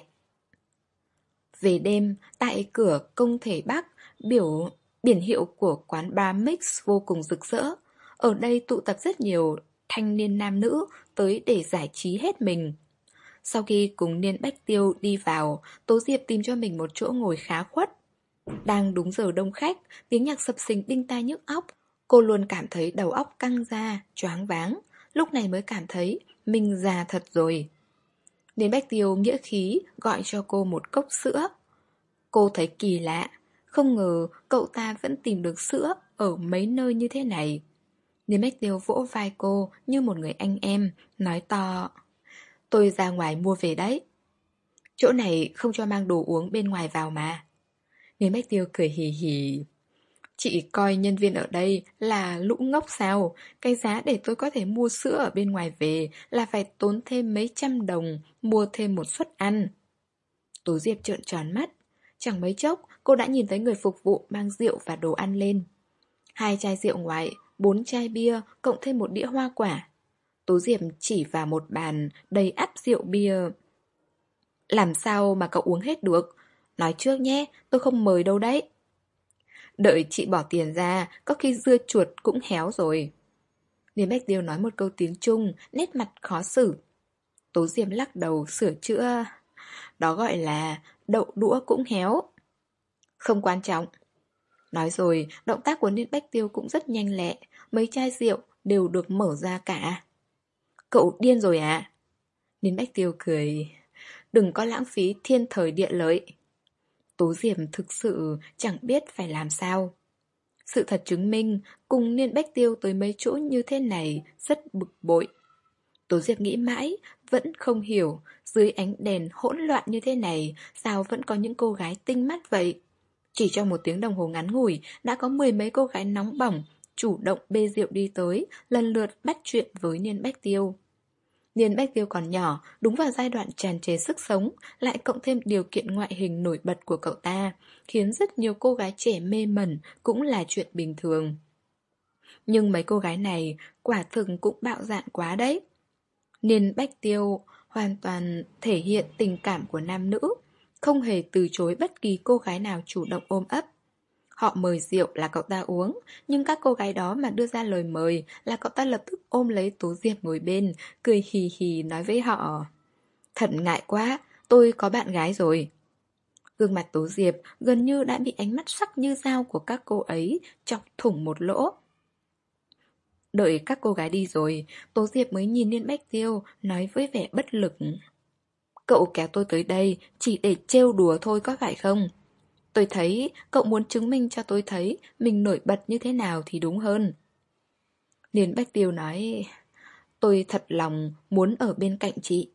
Về đêm, tại cửa công thể Bắc, biểu biển hiệu của quán bar Mix vô cùng rực rỡ. Ở đây tụ tập rất nhiều thanh niên nam nữ tới để giải trí hết mình. Sau khi cùng Niên Bách Tiêu đi vào, Tố Diệp tìm cho mình một chỗ ngồi khá khuất. Đang đúng giờ đông khách, tiếng nhạc sập sình đinh tai nhức óc. Cô luôn cảm thấy đầu óc căng ra, choáng váng. Lúc này mới cảm thấy mình già thật rồi. Niên Bách Tiêu nghĩa khí gọi cho cô một cốc sữa. Cô thấy kỳ lạ, không ngờ cậu ta vẫn tìm được sữa ở mấy nơi như thế này. Niên Bách Tiêu vỗ vai cô như một người anh em, nói to: Tôi ra ngoài mua về đấy. Chỗ này không cho mang đồ uống bên ngoài vào mà. Niên Bách Tiêu cười hì hì. Chị coi nhân viên ở đây là lũ ngốc sao? Cái giá để tôi có thể mua sữa ở bên ngoài về là phải tốn thêm mấy trăm đồng mua thêm một suất ăn. Tố Diệp trợn tròn mắt. Chẳng mấy chốc cô đã nhìn thấy người phục vụ mang rượu và đồ ăn lên. Hai chai rượu ngoại, bốn chai bia, cộng thêm một đĩa hoa quả. Tố Diệp chỉ vào một bàn đầy ắp rượu bia. Làm sao mà cậu uống hết được? Nói trước nhé, tôi không mời đâu đấy. Đợi chị bỏ tiền ra, có khi dưa chuột cũng héo rồi. Niên Bách Tiêu nói một câu tiếng Trung, nét mặt khó xử. Tố Diệp lắc đầu sửa chữa. Đó gọi là đậu đũa cũng héo. Không quan trọng. Nói rồi, động tác của Niên Bách Tiêu cũng rất nhanh lẹ. Mấy chai rượu đều được mở ra cả. Cậu điên rồi à? Niên Bách Tiêu cười. Đừng có lãng phí thiên thời địa lợi. Tố Diệp thực sự chẳng biết phải làm sao. Sự thật chứng minh, cùng Niên Bách Tiêu tới mấy chỗ như thế này rất bực bội. Tố Diệp nghĩ mãi, vẫn không hiểu, dưới ánh đèn hỗn loạn như thế này, sao vẫn có những cô gái tinh mắt vậy? Chỉ trong một tiếng đồng hồ ngắn ngủi, đã có mười mấy cô gái nóng bỏng, chủ động bê rượu đi tới, lần lượt bắt chuyện với Niên Bách Tiêu. Niên Bách Tiêu còn nhỏ, đúng vào giai đoạn tràn trề sức sống, lại cộng thêm điều kiện ngoại hình nổi bật của cậu ta, khiến rất nhiều cô gái trẻ mê mẩn cũng là chuyện bình thường. Nhưng mấy cô gái này quả thực cũng bạo dạn quá đấy. Niên Bách Tiêu hoàn toàn thể hiện tình cảm của nam nữ, không hề từ chối bất kỳ cô gái nào chủ động ôm ấp. Họ mời rượu là cậu ta uống, nhưng các cô gái đó mà đưa ra lời mời là cậu ta lập tức ôm lấy Tố Diệp ngồi bên, cười hì hì nói với họ: "Thật ngại quá, tôi có bạn gái rồi." Gương mặt Tố Diệp gần như đã bị ánh mắt sắc như dao của các cô ấy chọc thủng một lỗ. Đợi các cô gái đi rồi, Tố Diệp mới nhìn Niên Bách Tiêu, nói với vẻ bất lực: "Cậu kéo tôi tới đây chỉ để trêu đùa thôi có phải không? Tôi thấy cậu muốn chứng minh cho tôi thấy mình nổi bật như thế nào thì đúng hơn." Niên Bách Tiêu nói: "Tôi thật lòng muốn ở bên cạnh chị."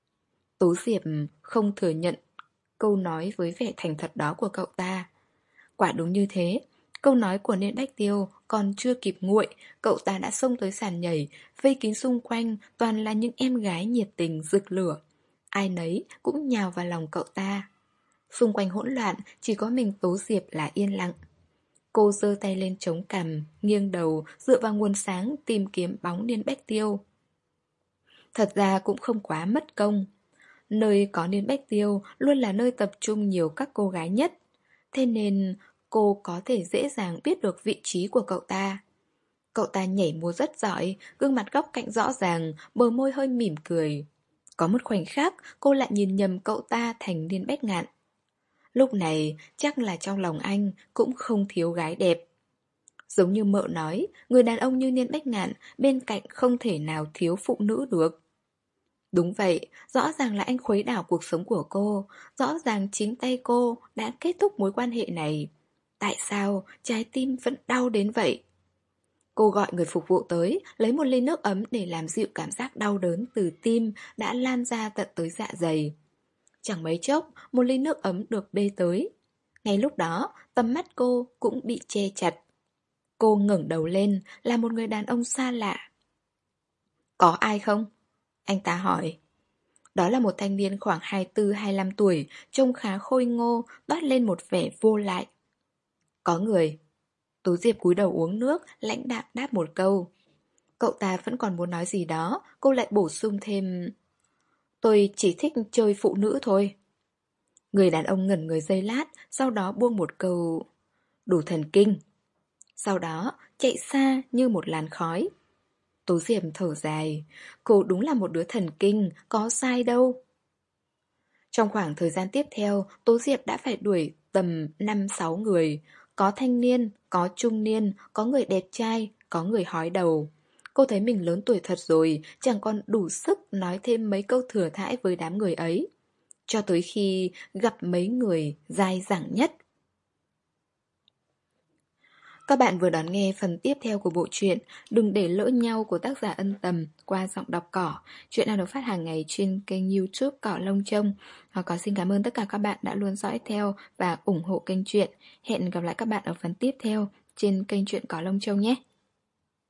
Tố Diệp không thừa nhận câu nói với vẻ thành thật đó của cậu ta. Quả đúng như thế, câu nói của Niên Bách Tiêu còn chưa kịp nguội, cậu ta đã xông tới sàn nhảy, vây kín xung quanh toàn là những em gái nhiệt tình rực lửa. Ai nấy cũng nhào vào lòng cậu ta. Xung quanh hỗn loạn, chỉ có mình Tố Diệp là yên lặng. Cô giơ tay lên chống cằm, nghiêng đầu, dựa vào nguồn sáng tìm kiếm bóng Niên Bách Tiêu. Thật ra cũng không quá mất công. Nơi có Niên Bách Tiêu luôn là nơi tập trung nhiều các cô gái nhất. Thế nên cô có thể dễ dàng biết được vị trí của cậu ta. Cậu ta nhảy múa rất giỏi, gương mặt góc cạnh rõ ràng, bờ môi hơi mỉm cười. Có một khoảnh khắc, cô lại nhìn nhầm cậu ta thành Niên Bách Ngạn. Lúc này, chắc là trong lòng anh cũng không thiếu gái đẹp. Giống như mợ nói, người đàn ông như Niên Bách Ngạn bên cạnh không thể nào thiếu phụ nữ được. Đúng vậy, rõ ràng là anh khuấy đảo cuộc sống của cô, rõ ràng chính tay cô đã kết thúc mối quan hệ này. Tại sao trái tim vẫn đau đến vậy? Cô gọi người phục vụ tới, lấy một ly nước ấm để làm dịu cảm giác đau đớn từ tim đã lan ra tận tới dạ dày. Chẳng mấy chốc, một ly nước ấm được bê tới. Ngay lúc đó, tầm mắt cô cũng bị che chặt. Cô ngẩng đầu lên là một người đàn ông xa lạ. "Có ai không?" Anh ta hỏi. Đó là một thanh niên khoảng hai mươi tư hai mươi lăm tuổi, trông khá khôi ngô, toát lên một vẻ vô lại. "Có người." Tú Diệp cúi đầu uống nước, lãnh đạm đáp một câu. Cậu ta vẫn còn muốn nói gì đó, cô lại bổ sung thêm: "Tôi chỉ thích chơi phụ nữ thôi." Người đàn ông ngẩn người giây lát, sau đó buông một câu: "Đủ thần kinh." Sau đó chạy xa như một làn khói. Tố Diệp thở dài. Cô đúng là một đứa thần kinh, có sai đâu. Trong khoảng thời gian tiếp theo, Tố Diệp đã phải đuổi tầm năm sáu người. Có thanh niên, có trung niên, có người đẹp trai, có người hói đầu. Cô thấy mình lớn tuổi thật rồi, chẳng còn đủ sức nói thêm mấy câu thừa thãi với đám người ấy. Cho tới khi gặp mấy người dai dẳng nhất. Các bạn vừa đón nghe phần tiếp theo của bộ truyện Đừng để lỡ nhau của tác giả Ân Tầm qua giọng đọc Cỏ. Chuyện đang được phát hàng ngày trên kênh YouTube Cỏ Lông Trông. Và có xin cảm ơn tất cả các bạn đã luôn dõi theo và ủng hộ kênh truyện. Hẹn gặp lại các bạn ở phần tiếp theo trên kênh truyện Cỏ Lông Trông nhé.